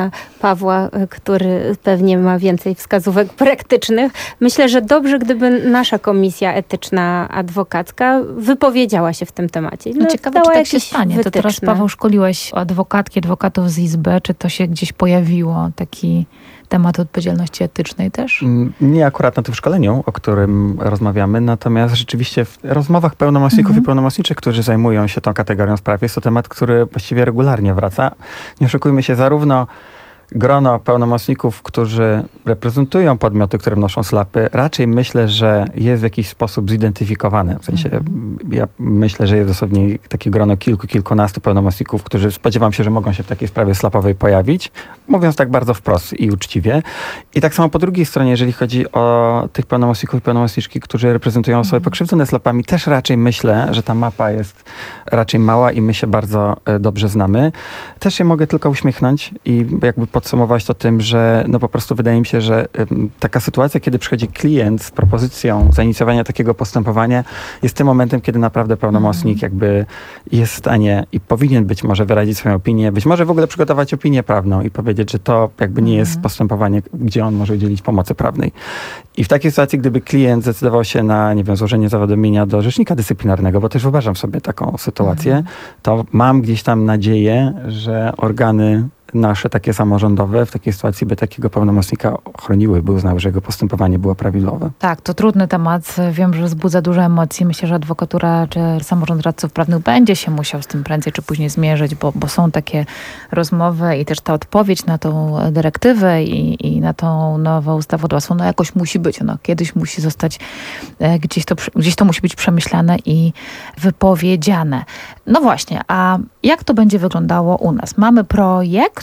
pana Pawła, który pewnie ma więcej wskazówek praktycznych. Myślę, że dobrze, gdyby nasza komisja etyczna adwokacka wypowiedziała się w tym temacie. No ciekawe, czy tak się stanie. Wytyczne. To teraz, Paweł, szkoliłeś adwokatki, adwokatów z Izby. Czy to się gdzieś pojawiło, taki temat odpowiedzialności etycznej też? Nie akurat na tym szkoleniu, o którym rozmawiamy, natomiast rzeczywiście w rozmowach pełnomocników mhm. i pełnomocniczych, którzy zajmują się tą kategorią spraw, jest to temat, który właściwie regularnie wraca. Nie oszukujmy się, zarówno grono pełnomocników, którzy reprezentują podmioty, które wnoszą slapy, raczej myślę, że jest w jakiś sposób zidentyfikowane. W sensie mm. ja myślę, że jest dosłownie takie grono kilku, kilkunastu pełnomocników, którzy spodziewam się, że mogą się w takiej sprawie slapowej pojawić, mówiąc tak bardzo wprost i uczciwie. I tak samo po drugiej stronie, jeżeli chodzi o tych pełnomocników i pełnomocniczki, którzy reprezentują osoby mm. pokrzywdzone slapami, też raczej myślę, że ta mapa jest raczej mała i my się bardzo dobrze znamy. Też się mogę tylko uśmiechnąć i jakby podsumować to tym, że no po prostu wydaje mi się, że ym, taka sytuacja, kiedy przychodzi klient z propozycją zainicjowania takiego postępowania, jest tym momentem, kiedy naprawdę pełnomocnik jakby jest w stanie i powinien być może wyrazić swoją opinię, być może w ogóle przygotować opinię prawną i powiedzieć, że to jakby nie jest postępowanie, gdzie on może udzielić pomocy prawnej. I w takiej sytuacji, gdyby klient zdecydował się na, nie wiem, złożenie zawiadomienia do rzecznika dyscyplinarnego, bo też wyobrażam sobie taką sytuację, mhm. to mam gdzieś tam nadzieję, że organy nasze takie samorządowe w takiej sytuacji by takiego pełnomocnika chroniły, by uznały, że jego postępowanie było prawidłowe. Tak, to trudny temat. Wiem, że wzbudza dużo emocji. Myślę, że adwokatura czy samorząd radców prawnych będzie się musiał z tym prędzej czy później zmierzyć, bo, bo są takie rozmowy i też ta odpowiedź na tą dyrektywę i, i na tą nową ustawodawstwo, no jakoś musi być. No, kiedyś musi zostać, e, gdzieś, to, gdzieś to musi być przemyślane i wypowiedziane. No właśnie, a jak to będzie wyglądało u nas? Mamy projekt,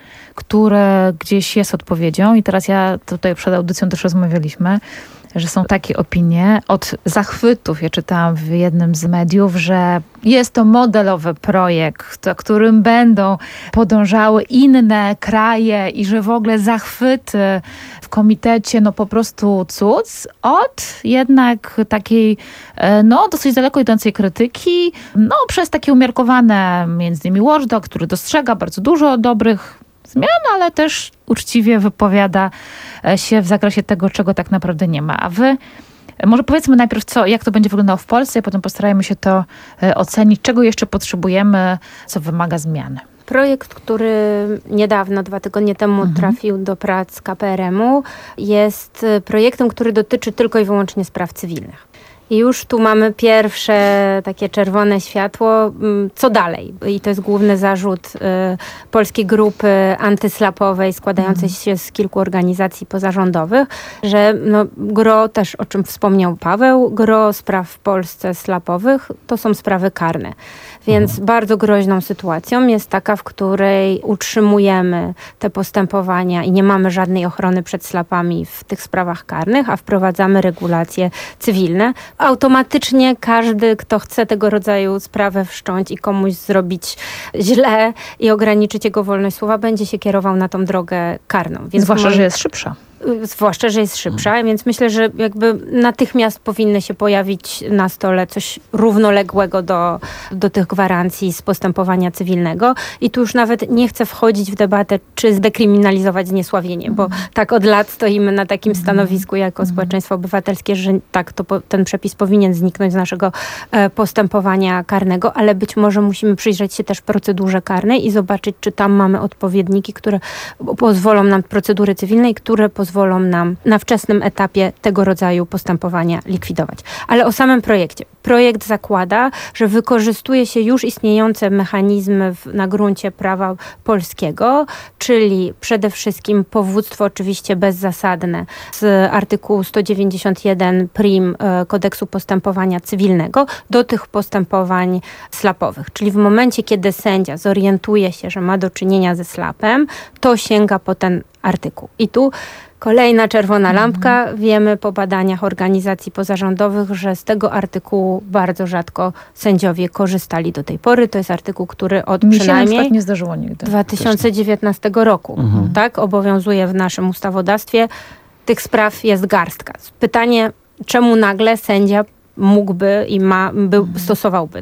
który gdzieś jest odpowiedzią i teraz ja tutaj przed audycją też rozmawialiśmy, że są takie opinie od zachwytów. Ja czytałam w jednym z mediów, że jest to modelowy projekt, o którym będą podążały inne kraje i że w ogóle zachwyty w komitecie, no po prostu cud, od jednak takiej, no dosyć daleko idącej krytyki, no przez takie umiarkowane, między innymi Watchdog, który dostrzega bardzo dużo dobrych zmian, ale też uczciwie wypowiada się w zakresie tego, czego tak naprawdę nie ma. A wy, może powiedzmy najpierw, co, jak to będzie wyglądało w Polsce, a potem postarajmy się to ocenić, czego jeszcze potrzebujemy, co wymaga zmiany. Projekt, który niedawno, dwa tygodnie temu mhm. trafił do prac K P R M-u, jest projektem, który dotyczy tylko i wyłącznie spraw cywilnych. I już tu mamy pierwsze takie czerwone światło. Co dalej? I to jest główny zarzut y, polskiej grupy antyslapowej składającej mm. się z kilku organizacji pozarządowych, że no, gro też, o czym wspomniał Paweł, gro spraw w Polsce slapowych to są sprawy karne. Więc mhm. bardzo groźną sytuacją jest taka, w której utrzymujemy te postępowania i nie mamy żadnej ochrony przed slapami w tych sprawach karnych, a wprowadzamy regulacje cywilne. Automatycznie każdy, kto chce tego rodzaju sprawę wszcząć i komuś zrobić źle i ograniczyć jego wolność słowa, będzie się kierował na tą drogę karną. Więc zwłaszcza, moi... że jest szybsza. Zwłaszcza, że jest szybsza, hmm. więc myślę, że jakby natychmiast powinny się pojawić na stole coś równoległego do, do tych gwarancji z postępowania cywilnego. I tu już nawet nie chcę wchodzić w debatę, czy zdekryminalizować zniesławienie, bo hmm. tak od lat stoimy na takim stanowisku jako hmm. społeczeństwo obywatelskie, że tak, to po, ten przepis powinien zniknąć z naszego e, postępowania karnego, ale być może musimy przyjrzeć się też procedurze karnej i zobaczyć, czy tam mamy odpowiedniki, które pozwolą nam procedury cywilnej, które pozwolą pozwolą nam na wczesnym etapie tego rodzaju postępowania likwidować. Ale o samym projekcie. Projekt zakłada, że wykorzystuje się już istniejące mechanizmy w, na gruncie prawa polskiego, czyli przede wszystkim powództwo oczywiście bezzasadne z artykułu sto dziewięćdziesiąt jeden prim Kodeksu Postępowania Cywilnego do tych postępowań slapowych. Czyli w momencie, kiedy sędzia zorientuje się, że ma do czynienia ze slapem, to sięga po ten artykuł. I tu kolejna czerwona lampka. Mhm. Wiemy po badaniach organizacji pozarządowych, że z tego artykułu bardzo rzadko sędziowie korzystali do tej pory. To jest artykuł, który od Mi przynajmniej się nie zdarzyło nigdy. dwa tysiące dziewiętnastego roku mhm. tak, obowiązuje w naszym ustawodawstwie. Tych spraw jest garstka. Pytanie, czemu nagle sędzia mógłby i ma, by, mhm. stosowałby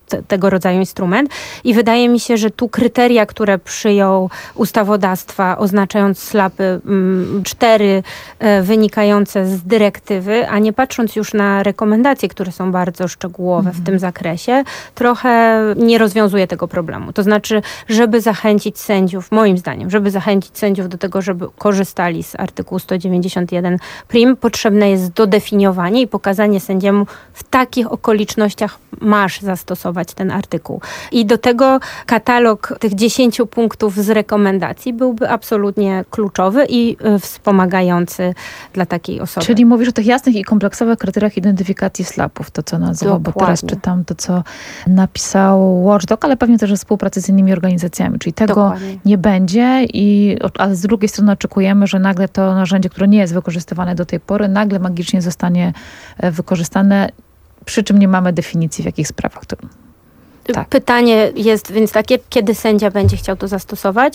te, tego rodzaju instrument. I wydaje mi się, że tu kryteria, które przyjął ustawodawstwa, oznaczając slapy m, cztery e, wynikające z dyrektywy, a nie patrząc już na rekomendacje, które są bardzo szczegółowe mhm. w tym zakresie, trochę nie rozwiązuje tego problemu. To znaczy, żeby zachęcić sędziów, moim zdaniem, żeby zachęcić sędziów do tego, żeby korzystali z artykułu sto dziewięćdziesiąt jeden prim, potrzebne jest dodefiniowanie i pokazanie sędziemu, w takich okolicznościach masz zastosować ten artykuł. I do tego katalog tych dziesięciu punktów z rekomendacji byłby absolutnie kluczowy i y, wspomagający dla takiej osoby. Czyli mówisz o tych jasnych i kompleksowych kryteriach identyfikacji slapów, to co nazywał, bo teraz czytam to, co napisał Watchdog, ale pewnie też we współpracy z innymi organizacjami, czyli tego Dokładnie. nie będzie, i, ale z drugiej strony oczekujemy, że nagle to narzędzie, które nie jest wykorzystywane do tej pory, nagle magicznie zostanie wykorzystane, przy czym nie mamy definicji, w jakich sprawach to... Tak. Pytanie jest więc takie, kiedy sędzia będzie chciał to zastosować.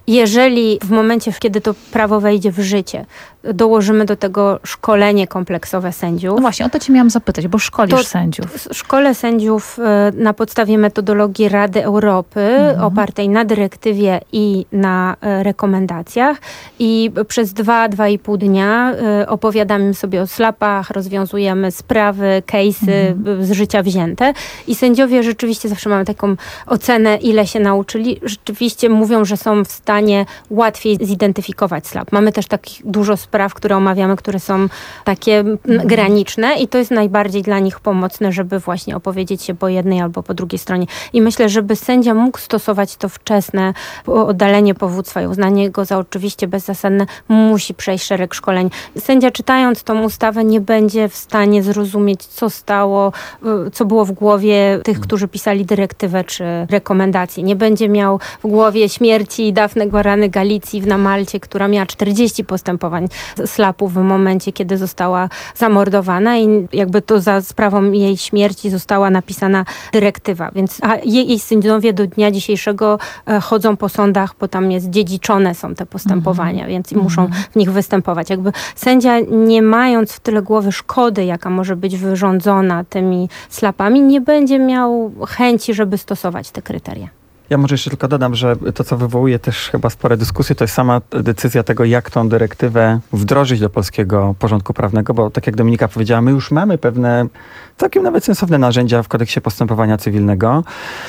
Jeżeli w momencie, kiedy to prawo wejdzie w życie, dołożymy do tego szkolenie kompleksowe sędziów. No właśnie, o to cię miałam zapytać, bo szkolisz to sędziów. Szkolę sędziów na podstawie metodologii Rady Europy, mhm. opartej na dyrektywie i na rekomendacjach. I przez dwa, dwa i pół dnia opowiadamy sobie o slapach, rozwiązujemy sprawy, case'y mhm. z życia wzięte. I sędziowie rzeczywiście zawsze mamy taką ocenę, ile się nauczyli. Rzeczywiście mówią, że są w stanie łatwiej zidentyfikować slap. Mamy też takich dużo spraw, które omawiamy, które są takie mhm. graniczne i to jest najbardziej dla nich pomocne, żeby właśnie opowiedzieć się po jednej albo po drugiej stronie. I myślę, żeby sędzia mógł stosować to wczesne oddalenie powództwa i uznanie go za oczywiście bezzasadne, musi przejść szereg szkoleń. Sędzia, czytając tą ustawę, nie będzie w stanie zrozumieć, co stało, co było w głowie tych, którzy pisali dyrektywę czy rekomendacje. Nie będzie miał w głowie śmierci Dafne Guarany Galicji na Malcie, która miała czterdzieści postępowań slapów w momencie, kiedy została zamordowana i jakby to za sprawą jej śmierci została napisana dyrektywa. Więc a jej, jej sędziowie do dnia dzisiejszego e, chodzą po sądach, bo tam jest dziedziczone są te postępowania, mm-hmm. więc mm-hmm. muszą w nich występować. Jakby sędzia, nie mając w tyle głowy szkody, jaka może być wyrządzona tymi slapami, nie będzie miał chęci, żeby stosować te kryteria. Ja może jeszcze tylko dodam, że to, co wywołuje też chyba spore dyskusje, to jest sama decyzja tego, jak tą dyrektywę wdrożyć do polskiego porządku prawnego, bo tak jak Dominika powiedziała, my już mamy pewne całkiem nawet sensowne narzędzia w kodeksie postępowania cywilnego.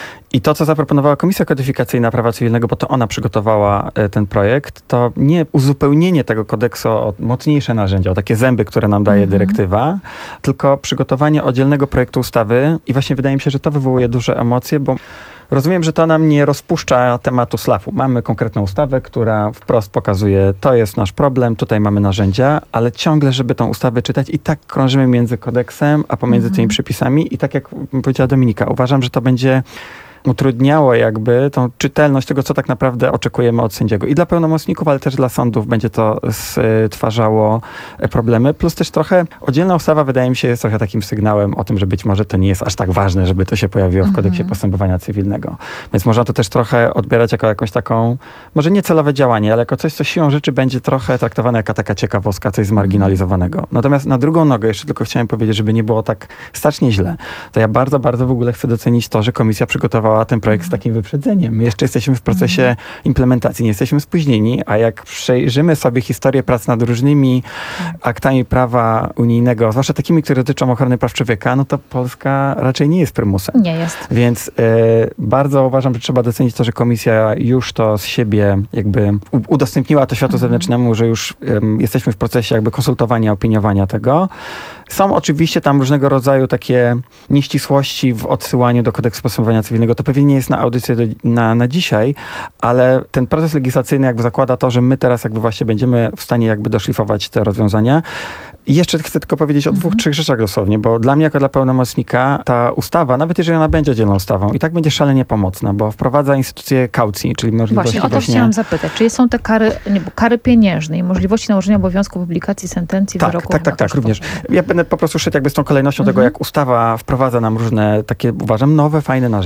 I to, co zaproponowała Komisja Kodyfikacyjna Prawa Cywilnego, bo to ona przygotowała ten projekt, to nie uzupełnienie tego kodeksu o mocniejsze narzędzia, o takie zęby, które nam daje mhm. dyrektywa, tylko przygotowanie oddzielnego projektu ustawy i właśnie wydaje mi się, że to wywołuje duże emocje, bo rozumiem, że to nam nie rozpuszcza tematu slapu. Mamy konkretną ustawę, która wprost pokazuje, to jest nasz problem, tutaj mamy narzędzia, ale ciągle, żeby tą ustawę czytać, i tak krążymy między kodeksem, a pomiędzy mhm. tymi przepisami. I tak jak powiedziała Dominika, uważam, że to będzie utrudniało jakby tą czytelność tego, co tak naprawdę oczekujemy od sędziego. I dla pełnomocników, ale też dla sądów będzie to stwarzało problemy. Plus też trochę oddzielna ustawa, wydaje mi się, jest trochę takim sygnałem o tym, że być może to nie jest aż tak ważne, żeby to się pojawiło w kodeksie mm-hmm. postępowania cywilnego. Więc można to też trochę odbierać jako jakąś taką, może nie celowe działanie, ale jako coś, co siłą rzeczy będzie trochę traktowane jako taka ciekawostka, coś zmarginalizowanego. Natomiast na drugą nogę, jeszcze tylko chciałem powiedzieć, żeby nie było tak strasznie źle, to ja bardzo, bardzo w ogóle chcę docenić to, że komisja przygotowała ten projekt z takim wyprzedzeniem. My jeszcze jesteśmy w procesie mm. implementacji, nie jesteśmy spóźnieni, a jak przejrzymy sobie historię prac nad różnymi aktami prawa unijnego, zwłaszcza takimi, które dotyczą ochrony praw człowieka, no to Polska raczej nie jest prymusem. Nie jest. Więc y, bardzo uważam, że trzeba docenić to, że komisja już to z siebie jakby udostępniła to światu mm. zewnętrznemu, że już y, jesteśmy w procesie jakby konsultowania, opiniowania tego. Są oczywiście tam różnego rodzaju takie nieścisłości w odsyłaniu do kodeksu postępowania cywilnego. To pewnie nie jest na audycję do, na, na dzisiaj, ale ten proces legislacyjny jakby zakłada to, że my teraz jakby właśnie będziemy w stanie jakby doszlifować te rozwiązania. I jeszcze chcę tylko powiedzieć o dwóch, mhm. trzech rzeczach dosłownie, bo dla mnie jako dla pełnomocnika ta ustawa, nawet jeżeli ona będzie oddzielną ustawą, i tak będzie szalenie pomocna, bo wprowadza instytucję kaucji, czyli możliwości właśnie... o to właśnie... chciałam zapytać. Czy są te kary, nie, kary pieniężne i możliwości nałożenia obowiązku publikacji sentencji, tak, wyroków? Tak, tak, tak, również. Ja będę po prostu szedł jakby z tą kolejnością mhm. tego, jak ustawa wprowadza nam różne takie, uważam, nowe, fajne narzędzia.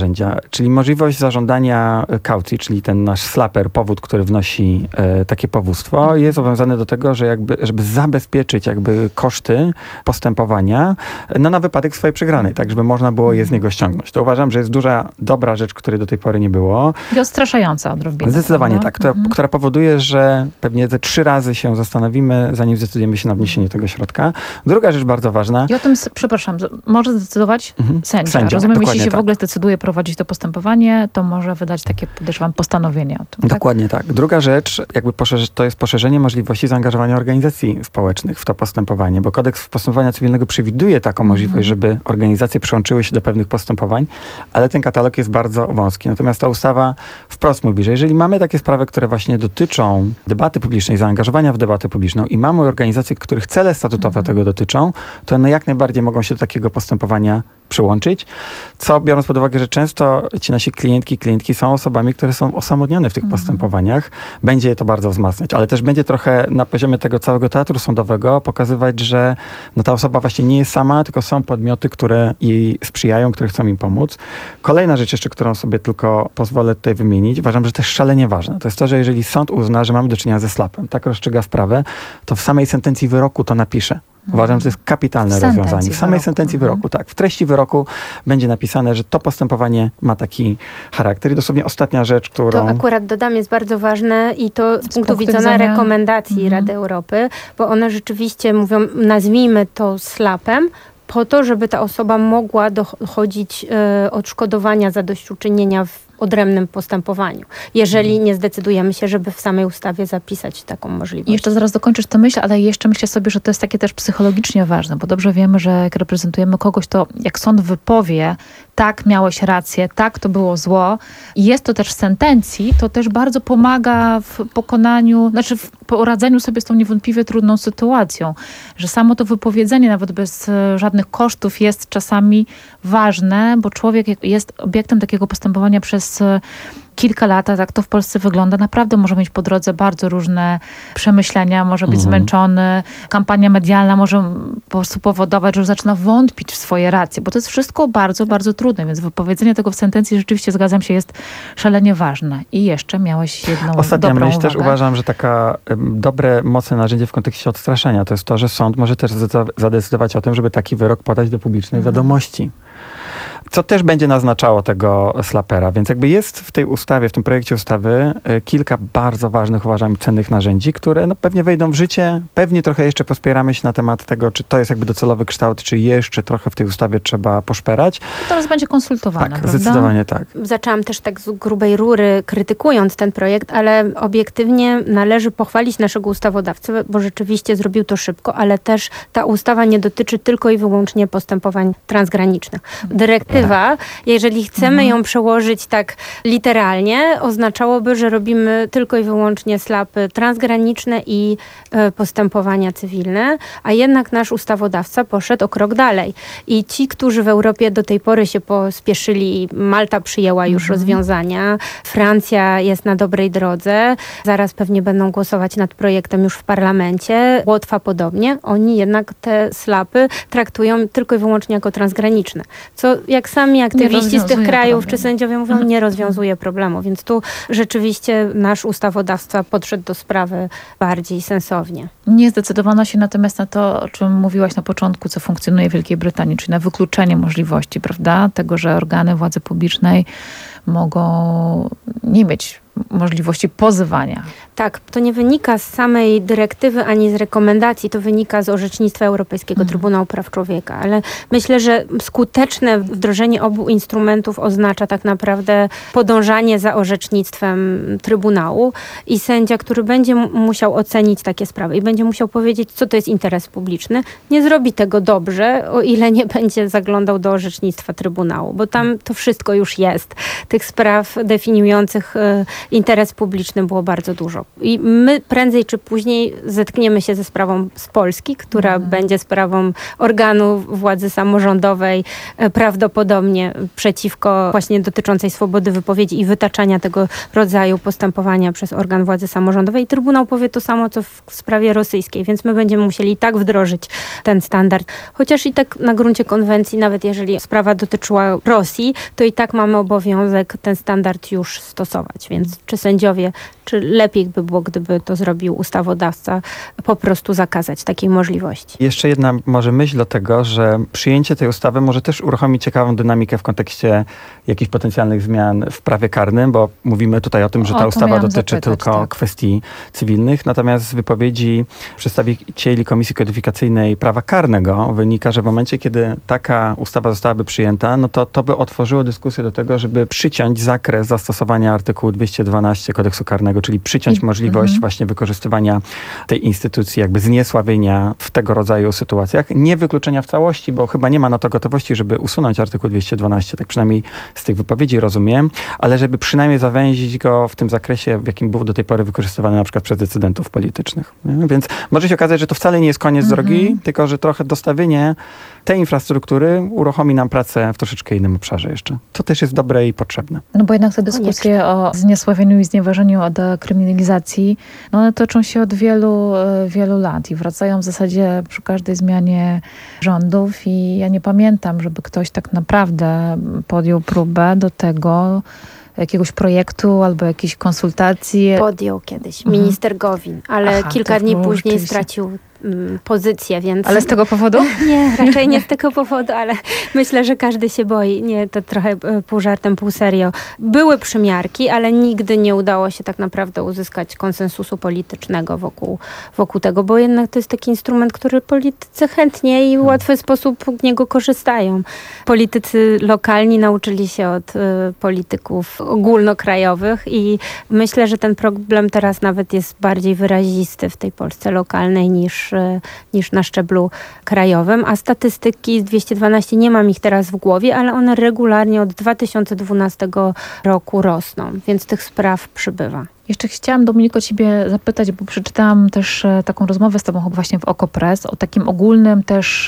czyli możliwość zażądania kaucji, czyli ten nasz slaper, powód, który wnosi e, takie powództwo, jest zobowiązany do tego, że jakby, żeby zabezpieczyć jakby koszty postępowania no, na wypadek swojej przegranej, tak żeby można było je z niego ściągnąć. To uważam, że jest duża, dobra rzecz, której do tej pory nie było. I odstraszająca odrobinę. Zdecydowanie no? tak, która, mhm. która powoduje, że pewnie te trzy razy się zastanowimy, zanim zdecydujemy się na wniesienie tego środka. Druga rzecz bardzo ważna. I o tym, przepraszam, może zdecydować mhm. sędzia. Sędzia. Rozumiem, jeśli się tak. w ogóle zdecyduje prowadzić to postępowanie, to może wydać takie, podejrzewam, postanowienie o tym. Dokładnie tak? tak. Druga rzecz, jakby poszerzy, to jest poszerzenie możliwości zaangażowania organizacji społecznych w to postępowanie, bo kodeks postępowania cywilnego przewiduje taką możliwość, mhm. żeby organizacje przyłączyły się do pewnych postępowań, ale ten katalog jest bardzo wąski. Natomiast ta ustawa wprost mówi, że jeżeli mamy takie sprawy, które właśnie dotyczą debaty publicznej, zaangażowania w debatę publiczną i mamy organizacje, których cele statutowe mhm. tego dotyczą, to one jak najbardziej mogą się do takiego postępowania przyłączyć, co biorąc pod uwagę, że często ci nasi klientki, klientki są osobami, które są osamotnione w tych mhm. postępowaniach, będzie je to bardzo wzmacniać, ale też będzie trochę na poziomie tego całego teatru sądowego pokazywać, że no, ta osoba właśnie nie jest sama, tylko są podmioty, które jej sprzyjają, które chcą im pomóc. Kolejna rzecz jeszcze, którą sobie tylko pozwolę tutaj wymienić, uważam, że to jest szalenie ważne. To jest to, że jeżeli sąd uzna, że mamy do czynienia ze slapem, tak rozstrzyga sprawę, to w samej sentencji wyroku to napisze. Uważam, że to jest kapitalne rozwiązanie. W samej wyroku. sentencji wyroku, mhm. tak. W treści wyroku będzie napisane, że to postępowanie ma taki charakter. I dosłownie ostatnia rzecz, którą... To akurat dodam, jest bardzo ważne i to z, z punktu widzenia, widzenia rekomendacji mhm. Rady Europy, bo one rzeczywiście mówią, nazwijmy to slapem, po to, żeby ta osoba mogła dochodzić e, odszkodowania, zadośćuczynienia w odrębnym postępowaniu, jeżeli nie zdecydujemy się, żeby w samej ustawie zapisać taką możliwość. I jeszcze zaraz dokończysz tę myśl, ale jeszcze myślę sobie, że to jest takie też psychologicznie ważne, bo dobrze wiemy, że jak reprezentujemy kogoś, to jak sąd wypowie, tak, miałeś rację, tak, to było zło, i jest to też w sentencji, to też bardzo pomaga w pokonaniu, znaczy w poradzeniu sobie z tą niewątpliwie trudną sytuacją, że samo to wypowiedzenie, nawet bez żadnych kosztów, jest czasami ważne, bo człowiek jest obiektem takiego postępowania przez kilka lat, a tak to w Polsce wygląda. Naprawdę może mieć po drodze bardzo różne przemyślenia, może być mhm. zmęczony. Kampania medialna może po prostu powodować, że zaczyna wątpić w swoje racje, bo to jest wszystko bardzo, bardzo trudne, więc wypowiedzenie tego w sentencji, rzeczywiście zgadzam się, jest szalenie ważne. I jeszcze miałeś jedną Ostatnia dobrą myśl uwagę. też uważam, że taka dobre, mocne narzędzie w kontekście odstraszenia to jest to, że sąd może też zadecydować o tym, żeby taki wyrok podać do publicznej mhm. wiadomości. Co też będzie naznaczało tego slapera. Więc jakby jest w tej ustawie, w tym projekcie ustawy kilka bardzo ważnych, uważam, cennych narzędzi, które no, pewnie wejdą w życie. Pewnie trochę jeszcze pospieramy się na temat tego, czy to jest jakby docelowy kształt, czy jeszcze trochę w tej ustawie trzeba poszperać. To teraz będzie konsultowane, tak, prawda? Zdecydowanie tak. Zaczęłam też tak z grubej rury krytykując ten projekt, ale obiektywnie należy pochwalić naszego ustawodawcę, bo rzeczywiście zrobił to szybko, ale też ta ustawa nie dotyczy tylko i wyłącznie postępowań transgranicznych. Dyrektywa, jeżeli chcemy mhm. ją przełożyć tak literalnie, oznaczałoby, że robimy tylko i wyłącznie slapy transgraniczne i e, postępowania cywilne, a jednak nasz ustawodawca poszedł o krok dalej. I ci, którzy w Europie do tej pory się pospieszyli, Malta przyjęła już mhm. rozwiązania, Francja jest na dobrej drodze, zaraz pewnie będą głosować nad projektem już w parlamencie, Łotwa podobnie, oni jednak te slapy traktują tylko i wyłącznie jako transgraniczne. Co jak sami aktywiści z tych krajów problemu. Czy sędziowie mówią, nie rozwiązuje problemu. Więc tu rzeczywiście nasz ustawodawca podszedł do sprawy bardziej sensownie. Nie zdecydowano się natomiast na to, o czym mówiłaś na początku, co funkcjonuje w Wielkiej Brytanii, czyli na wykluczenie możliwości, prawda, tego, że organy władzy publicznej mogą nie mieć możliwości pozywania. Tak, to nie wynika z samej dyrektywy ani z rekomendacji, to wynika z orzecznictwa Europejskiego mm. Trybunału Praw Człowieka, ale myślę, że skuteczne wdrożenie obu instrumentów oznacza tak naprawdę podążanie za orzecznictwem Trybunału i sędzia, który będzie musiał ocenić takie sprawy i będzie musiał powiedzieć, co to jest interes publiczny, nie zrobi tego dobrze, o ile nie będzie zaglądał do orzecznictwa Trybunału, bo tam to wszystko już jest. Tych spraw definiujących interes publiczny było bardzo dużo. I my prędzej czy później zetkniemy się ze sprawą z Polski, która mhm. będzie sprawą organu władzy samorządowej, prawdopodobnie przeciwko właśnie dotyczącej swobody wypowiedzi i wytaczania tego rodzaju postępowania przez organ władzy samorządowej. I Trybunał powie to samo, co w sprawie rosyjskiej, więc my będziemy musieli i tak wdrożyć ten standard. Chociaż i tak na gruncie konwencji, nawet jeżeli sprawa dotyczyła Rosji, to i tak mamy obowiązek ten standard już stosować. Więc czy sędziowie, czy lepiej by było, gdyby to zrobił ustawodawca, po prostu zakazać takiej możliwości. Jeszcze jedna może myśl do tego, że przyjęcie tej ustawy może też uruchomić ciekawą dynamikę w kontekście jakichś potencjalnych zmian w prawie karnym, bo mówimy tutaj o tym, że ta o, ustawa dotyczy zapytać, tylko tak. kwestii cywilnych, natomiast z wypowiedzi przedstawicieli Komisji Kodyfikacyjnej Prawa Karnego wynika, że w momencie, kiedy taka ustawa zostałaby przyjęta, no to to by otworzyło dyskusję do tego, żeby przyciąć zakres zastosowania artykułu dwieście dwanaście Kodeksu Karnego, czyli przyciąć I, możliwość mm-hmm. właśnie wykorzystywania tej instytucji, jakby zniesławienia w tego rodzaju sytuacjach. Nie wykluczenia w całości, bo chyba nie ma na to gotowości, żeby usunąć artykuł dwieście dwanaście, tak przynajmniej z tych wypowiedzi rozumiem, ale żeby przynajmniej zawęzić go w tym zakresie, w jakim był do tej pory wykorzystywany na przykład przez decydentów politycznych. Nie? Więc może się okazać, że to wcale nie jest koniec mm-hmm. drogi, tylko że trochę dostawienie tej infrastruktury uruchomi nam pracę w troszeczkę innym obszarze jeszcze. To też jest dobre i potrzebne. No bo jednak te dyskusje o zniesławieniu i znieważeniu, o dekryminalizacji, no one toczą się od wielu, wielu lat i wracają w zasadzie przy każdej zmianie rządów i ja nie pamiętam, żeby ktoś tak naprawdę podjął próbę do tego, jakiegoś projektu albo jakiejś konsultacji. Podjął kiedyś minister Gowin, ale Aha, kilka dni później rzeczywiście. stracił mm, pozycję, więc... Ale z tego powodu? Nie, raczej nie z tego powodu, ale myślę, że każdy się boi. Nie, to trochę pół żartem, pół serio. Były przymiarki, ale nigdy nie udało się tak naprawdę uzyskać konsensusu politycznego wokół, wokół tego, bo jednak to jest taki instrument, który politycy chętnie i w łatwy sposób z niego korzystają. Politycy lokalni nauczyli się od y, polityków ogólnokrajowych i myślę, że ten problem teraz nawet jest bardziej wyrazisty w tej Polsce lokalnej niż, niż na szczeblu krajowym, a statystyki z dwieście dwanaście nie mam ich teraz w głowie, ale one regularnie od dwa tysiące dwunastego roku rosną, więc tych spraw przybywa. Jeszcze chciałam, Dominiko, ciebie zapytać, bo przeczytałam też taką rozmowę z tobą chyba właśnie w Okopres o takim ogólnym też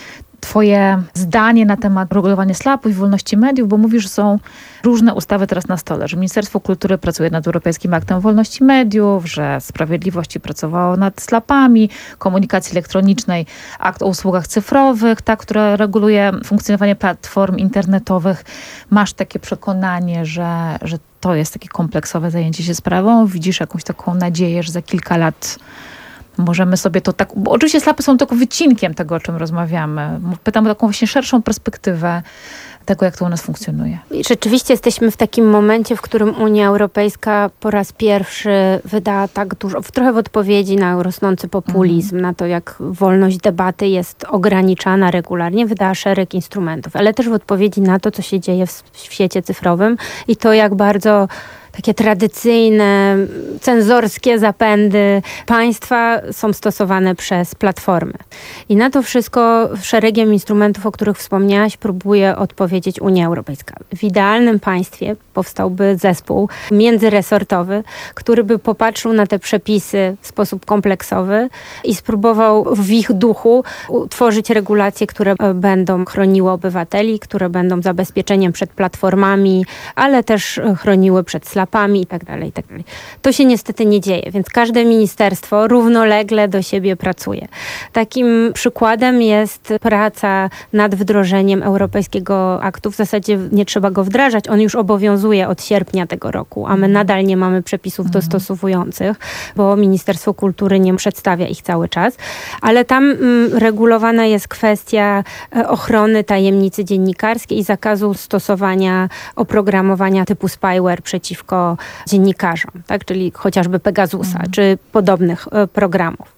twoje zdanie na temat regulowania slapu i wolności mediów, bo mówisz, że są różne ustawy teraz na stole, że Ministerstwo Kultury pracuje nad Europejskim Aktem Wolności Mediów, że Sprawiedliwości pracowało nad slapami, komunikacji elektronicznej, akt o usługach cyfrowych, tak, które reguluje funkcjonowanie platform internetowych. Masz takie przekonanie, że, że to jest takie kompleksowe zajęcie się sprawą? Widzisz jakąś taką nadzieję, że za kilka lat możemy sobie to tak... Bo oczywiście slapy są tylko wycinkiem tego, o czym rozmawiamy. Pytam o taką właśnie szerszą perspektywę tego, jak to u nas funkcjonuje. Rzeczywiście jesteśmy w takim momencie, w którym Unia Europejska po raz pierwszy wydała tak dużo, trochę w odpowiedzi na rosnący populizm, mm. na to, jak wolność debaty jest ograniczana regularnie, wydała szereg instrumentów, ale też w odpowiedzi na to, co się dzieje w, w świecie cyfrowym i to, jak bardzo takie tradycyjne, cenzorskie zapędy państwa są stosowane przez platformy. I na to wszystko szeregiem instrumentów, o których wspomniałaś, próbuje odpowiedzieć Unia Europejska. W idealnym państwie powstałby zespół międzyresortowy, który by popatrzył na te przepisy w sposób kompleksowy i spróbował w ich duchu utworzyć regulacje, które będą chroniły obywateli, które będą zabezpieczeniem przed platformami, ale też chroniły przed slapami i tak dalej, i tak dalej. To się niestety nie dzieje, więc każde ministerstwo równolegle do siebie pracuje. Takim przykładem jest praca nad wdrożeniem Europejskiego Aktu. W zasadzie nie trzeba go wdrażać, on już obowiązuje od sierpnia tego roku, a my nadal nie mamy przepisów mhm. dostosowujących, bo Ministerstwo Kultury nie przedstawia ich cały czas, ale tam mm, regulowana jest kwestia ochrony tajemnicy dziennikarskiej i zakazu stosowania oprogramowania typu spyware przeciwko dziennikarzom, tak? Czyli chociażby Pegasusa, mhm. czy podobnych e, programów.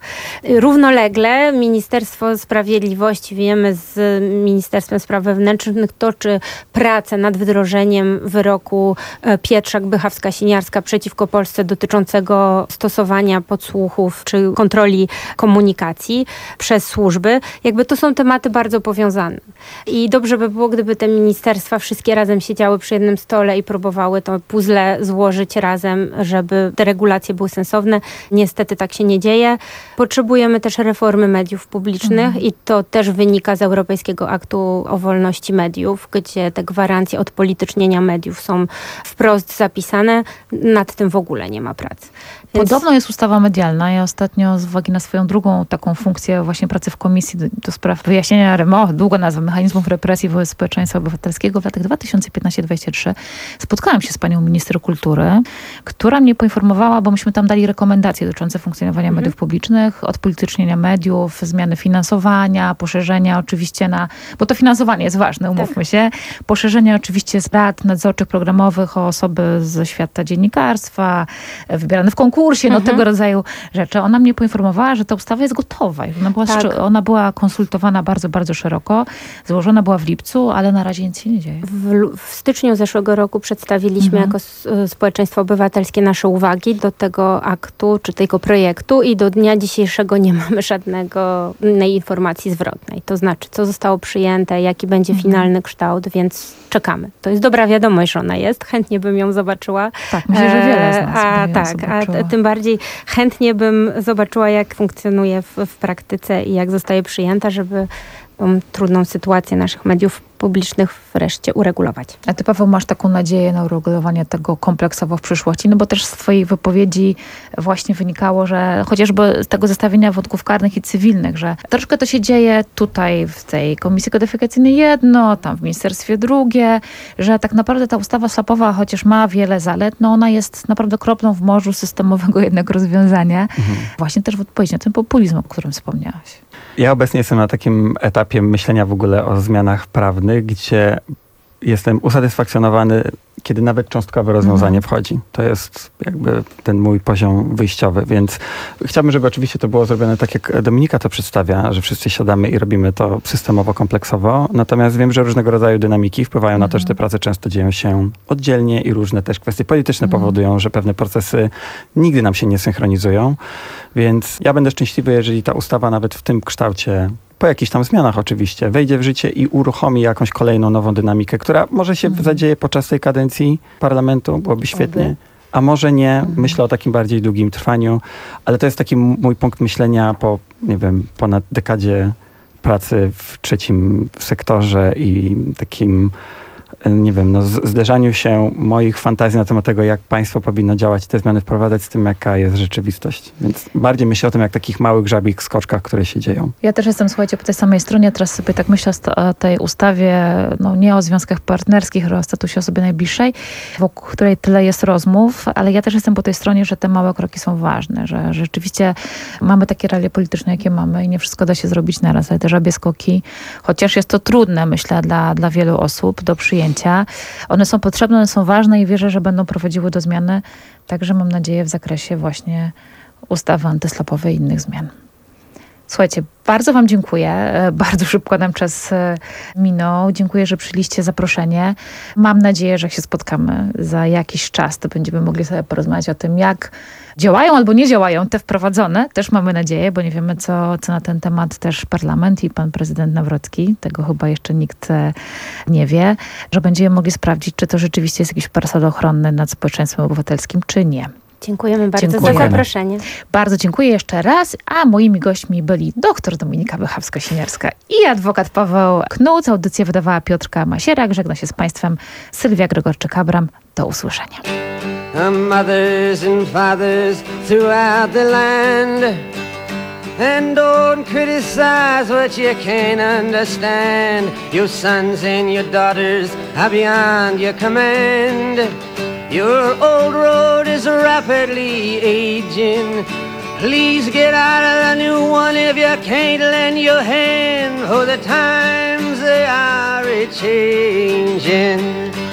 Równolegle Ministerstwo Sprawiedliwości, wiemy, z Ministerstwem Spraw Wewnętrznych toczy pracę nad wdrożeniem wyroku e, Pietrzak Bychawska-Siniarska przeciwko Polsce dotyczącego stosowania podsłuchów czy kontroli komunikacji przez służby. Jakby to są tematy bardzo powiązane. I dobrze by było, gdyby te ministerstwa wszystkie razem siedziały przy jednym stole i próbowały to puzzle złożyć razem, żeby te regulacje były sensowne. Niestety tak się nie dzieje. Potrzebujemy też reformy mediów publicznych mhm. i to też wynika z Europejskiego Aktu o Wolności Mediów, gdzie te gwarancje odpolitycznienia mediów są wprost zapisane. Nad tym w ogóle nie ma pracy. Więc... Podobno jest ustawa medialna. Ja ostatnio z uwagi na swoją drugą taką funkcję właśnie pracy w komisji do, do spraw wyjaśnienia R M O, długo nazwa mechanizmów represji wobec społeczeństwa obywatelskiego w latach dwa tysiące piętnaście do dwa tysiące dwudziestego trzeciego spotkałam się z panią minister kultury, która mnie poinformowała, bo myśmy tam dali rekomendacje dotyczące funkcjonowania mhm. mediów publicznych, odpolitycznienia mediów, zmiany finansowania, poszerzenia oczywiście na, bo to finansowanie jest ważne, umówmy tak. się, poszerzenia oczywiście z rad nadzorczych programowych o osoby ze świata dziennikarstwa, wybierane w konkursie, no mhm. tego rodzaju rzeczy. Ona mnie poinformowała, że ta ustawa jest gotowa. Ona była, tak. ona była konsultowana bardzo, bardzo szeroko. Złożona była w lipcu, ale na razie nic się nie dzieje. W, w styczniu zeszłego roku przedstawiliśmy mhm. jako społeczeństwo obywatelskie nasze uwagi do tego aktu, czy tego projektu i do dnia dzisiejszego nie mamy żadnego innej informacji zwrotnej. To znaczy, co zostało przyjęte, jaki będzie mhm. finalny kształt, więc czekamy. To jest dobra wiadomość, że ona jest. Chętnie bym ją zobaczyła. Tak, myślę, że wiele z nas a, by tak, zobaczyła. A tym bardziej chętnie bym zobaczyła, jak funkcjonuje w, w praktyce i jak zostaje przyjęta, żeby tą trudną sytuację naszych mediów publicznych wreszcie uregulować. A ty, Paweł, masz taką nadzieję na uregulowanie tego kompleksowo w przyszłości? No bo też z twojej wypowiedzi właśnie wynikało, że chociażby z tego zestawienia wątków karnych i cywilnych, że troszkę to się dzieje tutaj w tej Komisji Kodyfikacyjnej jedno, tam w ministerstwie drugie, że tak naprawdę ta ustawa slapowa, chociaż ma wiele zalet, no ona jest naprawdę kroplą w morzu systemowego jednak rozwiązania. Mhm. Właśnie też w odpowiedzi na ten populizm, o którym wspomniałaś. Ja obecnie jestem na takim etapie myślenia w ogóle o zmianach prawnych, gdzie jestem usatysfakcjonowany, kiedy nawet cząstkowe rozwiązanie mhm. wchodzi. To jest jakby ten mój poziom wyjściowy, więc chciałbym, żeby oczywiście to było zrobione tak, jak Dominika to przedstawia, że wszyscy siadamy i robimy to systemowo, kompleksowo. Natomiast wiem, że różnego rodzaju dynamiki wpływają mhm. na to, że te prace często dzieją się oddzielnie i różne też kwestie polityczne mhm. powodują, że pewne procesy nigdy nam się nie synchronizują. Więc ja będę szczęśliwy, jeżeli ta ustawa nawet w tym kształcie, po jakichś tam zmianach oczywiście, wejdzie w życie i uruchomi jakąś kolejną nową dynamikę, która może się mhm. zadzieje podczas tej kadencji parlamentu, byłoby świetnie. Okay. A może nie, mhm. myślę o takim bardziej długim trwaniu, ale to jest taki mój punkt myślenia po, nie wiem, ponad dekadzie pracy w trzecim sektorze i takim, nie wiem, no, zderzaniu się moich fantazji na temat tego, jak państwo powinno działać i te zmiany wprowadzać z tym, jaka jest rzeczywistość. Więc bardziej myślę o tym, jak takich małych, żabich skoczkach, które się dzieją. Ja też jestem, słuchajcie, po tej samej stronie. Teraz sobie tak myślę o tej ustawie, no nie o związkach partnerskich, ale o statusie osoby najbliższej, wokół której tyle jest rozmów, ale ja też jestem po tej stronie, że te małe kroki są ważne, że rzeczywiście mamy takie realia polityczne, jakie mamy i nie wszystko da się zrobić naraz, ale te żabie skoki, chociaż jest to trudne, myślę, dla, dla wielu osób do przyjęcia. One są potrzebne, one są ważne i wierzę, że będą prowadziły do zmiany. Także mam nadzieję w zakresie właśnie ustawy antyslapowej i innych zmian. Słuchajcie, bardzo wam dziękuję. Bardzo szybko nam czas minął. Dziękuję, że przyjęliście zaproszenie. Mam nadzieję, że jak się spotkamy za jakiś czas, to będziemy mogli sobie porozmawiać o tym, jak działają albo nie działają te wprowadzone. Też mamy nadzieję, bo nie wiemy, co, co na ten temat też parlament i pan prezydent Nawrocki, tego chyba jeszcze nikt nie wie, że będziemy mogli sprawdzić, czy to rzeczywiście jest jakiś parasol ochronny nad społeczeństwem obywatelskim, czy nie. Dziękujemy bardzo Dziękujemy. za zaproszenie. Bardzo dziękuję jeszcze raz, a moimi gośćmi byli doktor Dominika Bychawska-Siniarska i adwokat Paweł Knuc. Audycję wydawała Piotrka Masierak. Żegna się z państwem Sylwia Gregorczyk-Abram. Do usłyszenia. Mothers and fathers throughout the land, and don't criticize what you can't understand. Your sons and your daughters are beyond your command. Your old road is rapidly aging. Please get out of the new one if you can't lend your hand, for the times they are a-changing.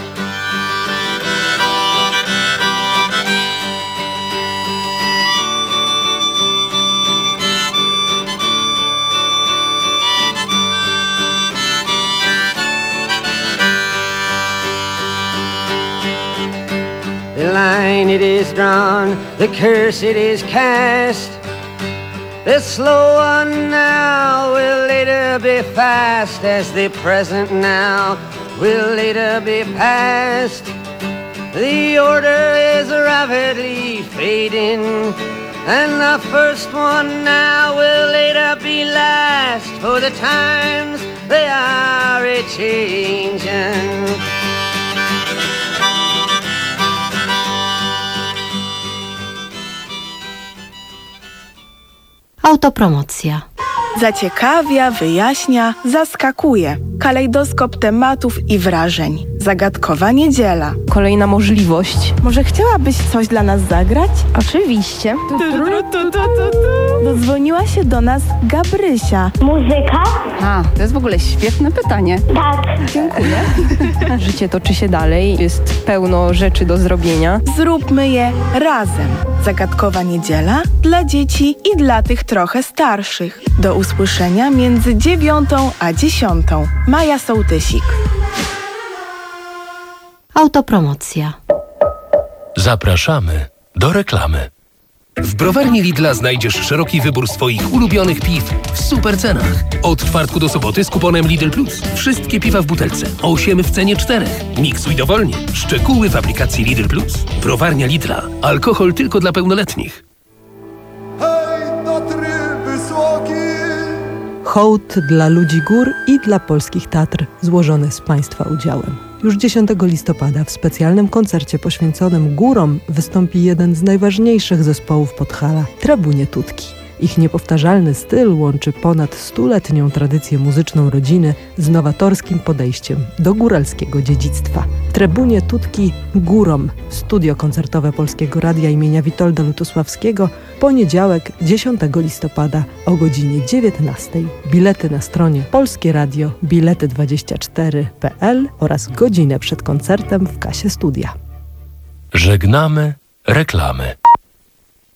The line it is drawn, the curse it is cast. The slow one now will later be fast, as the present now will later be past. The order is rapidly fading, and the first one now will later be last, for the times they are a-changing. Autopromocja. Zaciekawia, wyjaśnia, zaskakuje. Kalejdoskop tematów i wrażeń. Zagadkowa niedziela. Kolejna możliwość. Może chciałabyś coś dla nas zagrać? Oczywiście. Dodzwoniła się do nas Gabrysia. Muzyka? A, to jest w ogóle świetne pytanie. Tak. Dziękuję. Życie toczy się dalej, jest pełno rzeczy do zrobienia. Zróbmy je razem. Zagadkowa niedziela dla dzieci i dla tych trochę starszych. Do usłyszenia między dziewiątą a dziesiątą. Maja Sołtysik. Autopromocja. Zapraszamy do reklamy. W browarni Lidla znajdziesz szeroki wybór swoich ulubionych piw w super cenach. Od czwartku do soboty z kuponem Lidl Plus. Wszystkie piwa w butelce. osiem w cenie czterech. Miksuj dowolnie. Szczegóły w aplikacji Lidl Plus. Browarnia Lidla. Alkohol tylko dla pełnoletnich. Hej, Tatry Wysokie! Hołd dla ludzi gór i dla polskich Tatr, złożony z Państwa udziałem. Już dziesiątego listopada w specjalnym koncercie poświęconym górom wystąpi jeden z najważniejszych zespołów Podhala – Trabunie Tutki. Ich niepowtarzalny styl łączy ponad stuletnią tradycję muzyczną rodziny z nowatorskim podejściem do góralskiego dziedzictwa. Trabunie Tutki Górom. Studio koncertowe Polskiego Radia imienia Witolda Lutosławskiego. Poniedziałek, dziesiątego listopada o godzinie dziewiętnastej. Bilety na stronie polskie radio bilety dwadzieścia cztery kropka p l oraz godzinę przed koncertem w kasie studia. Żegnamy reklamy.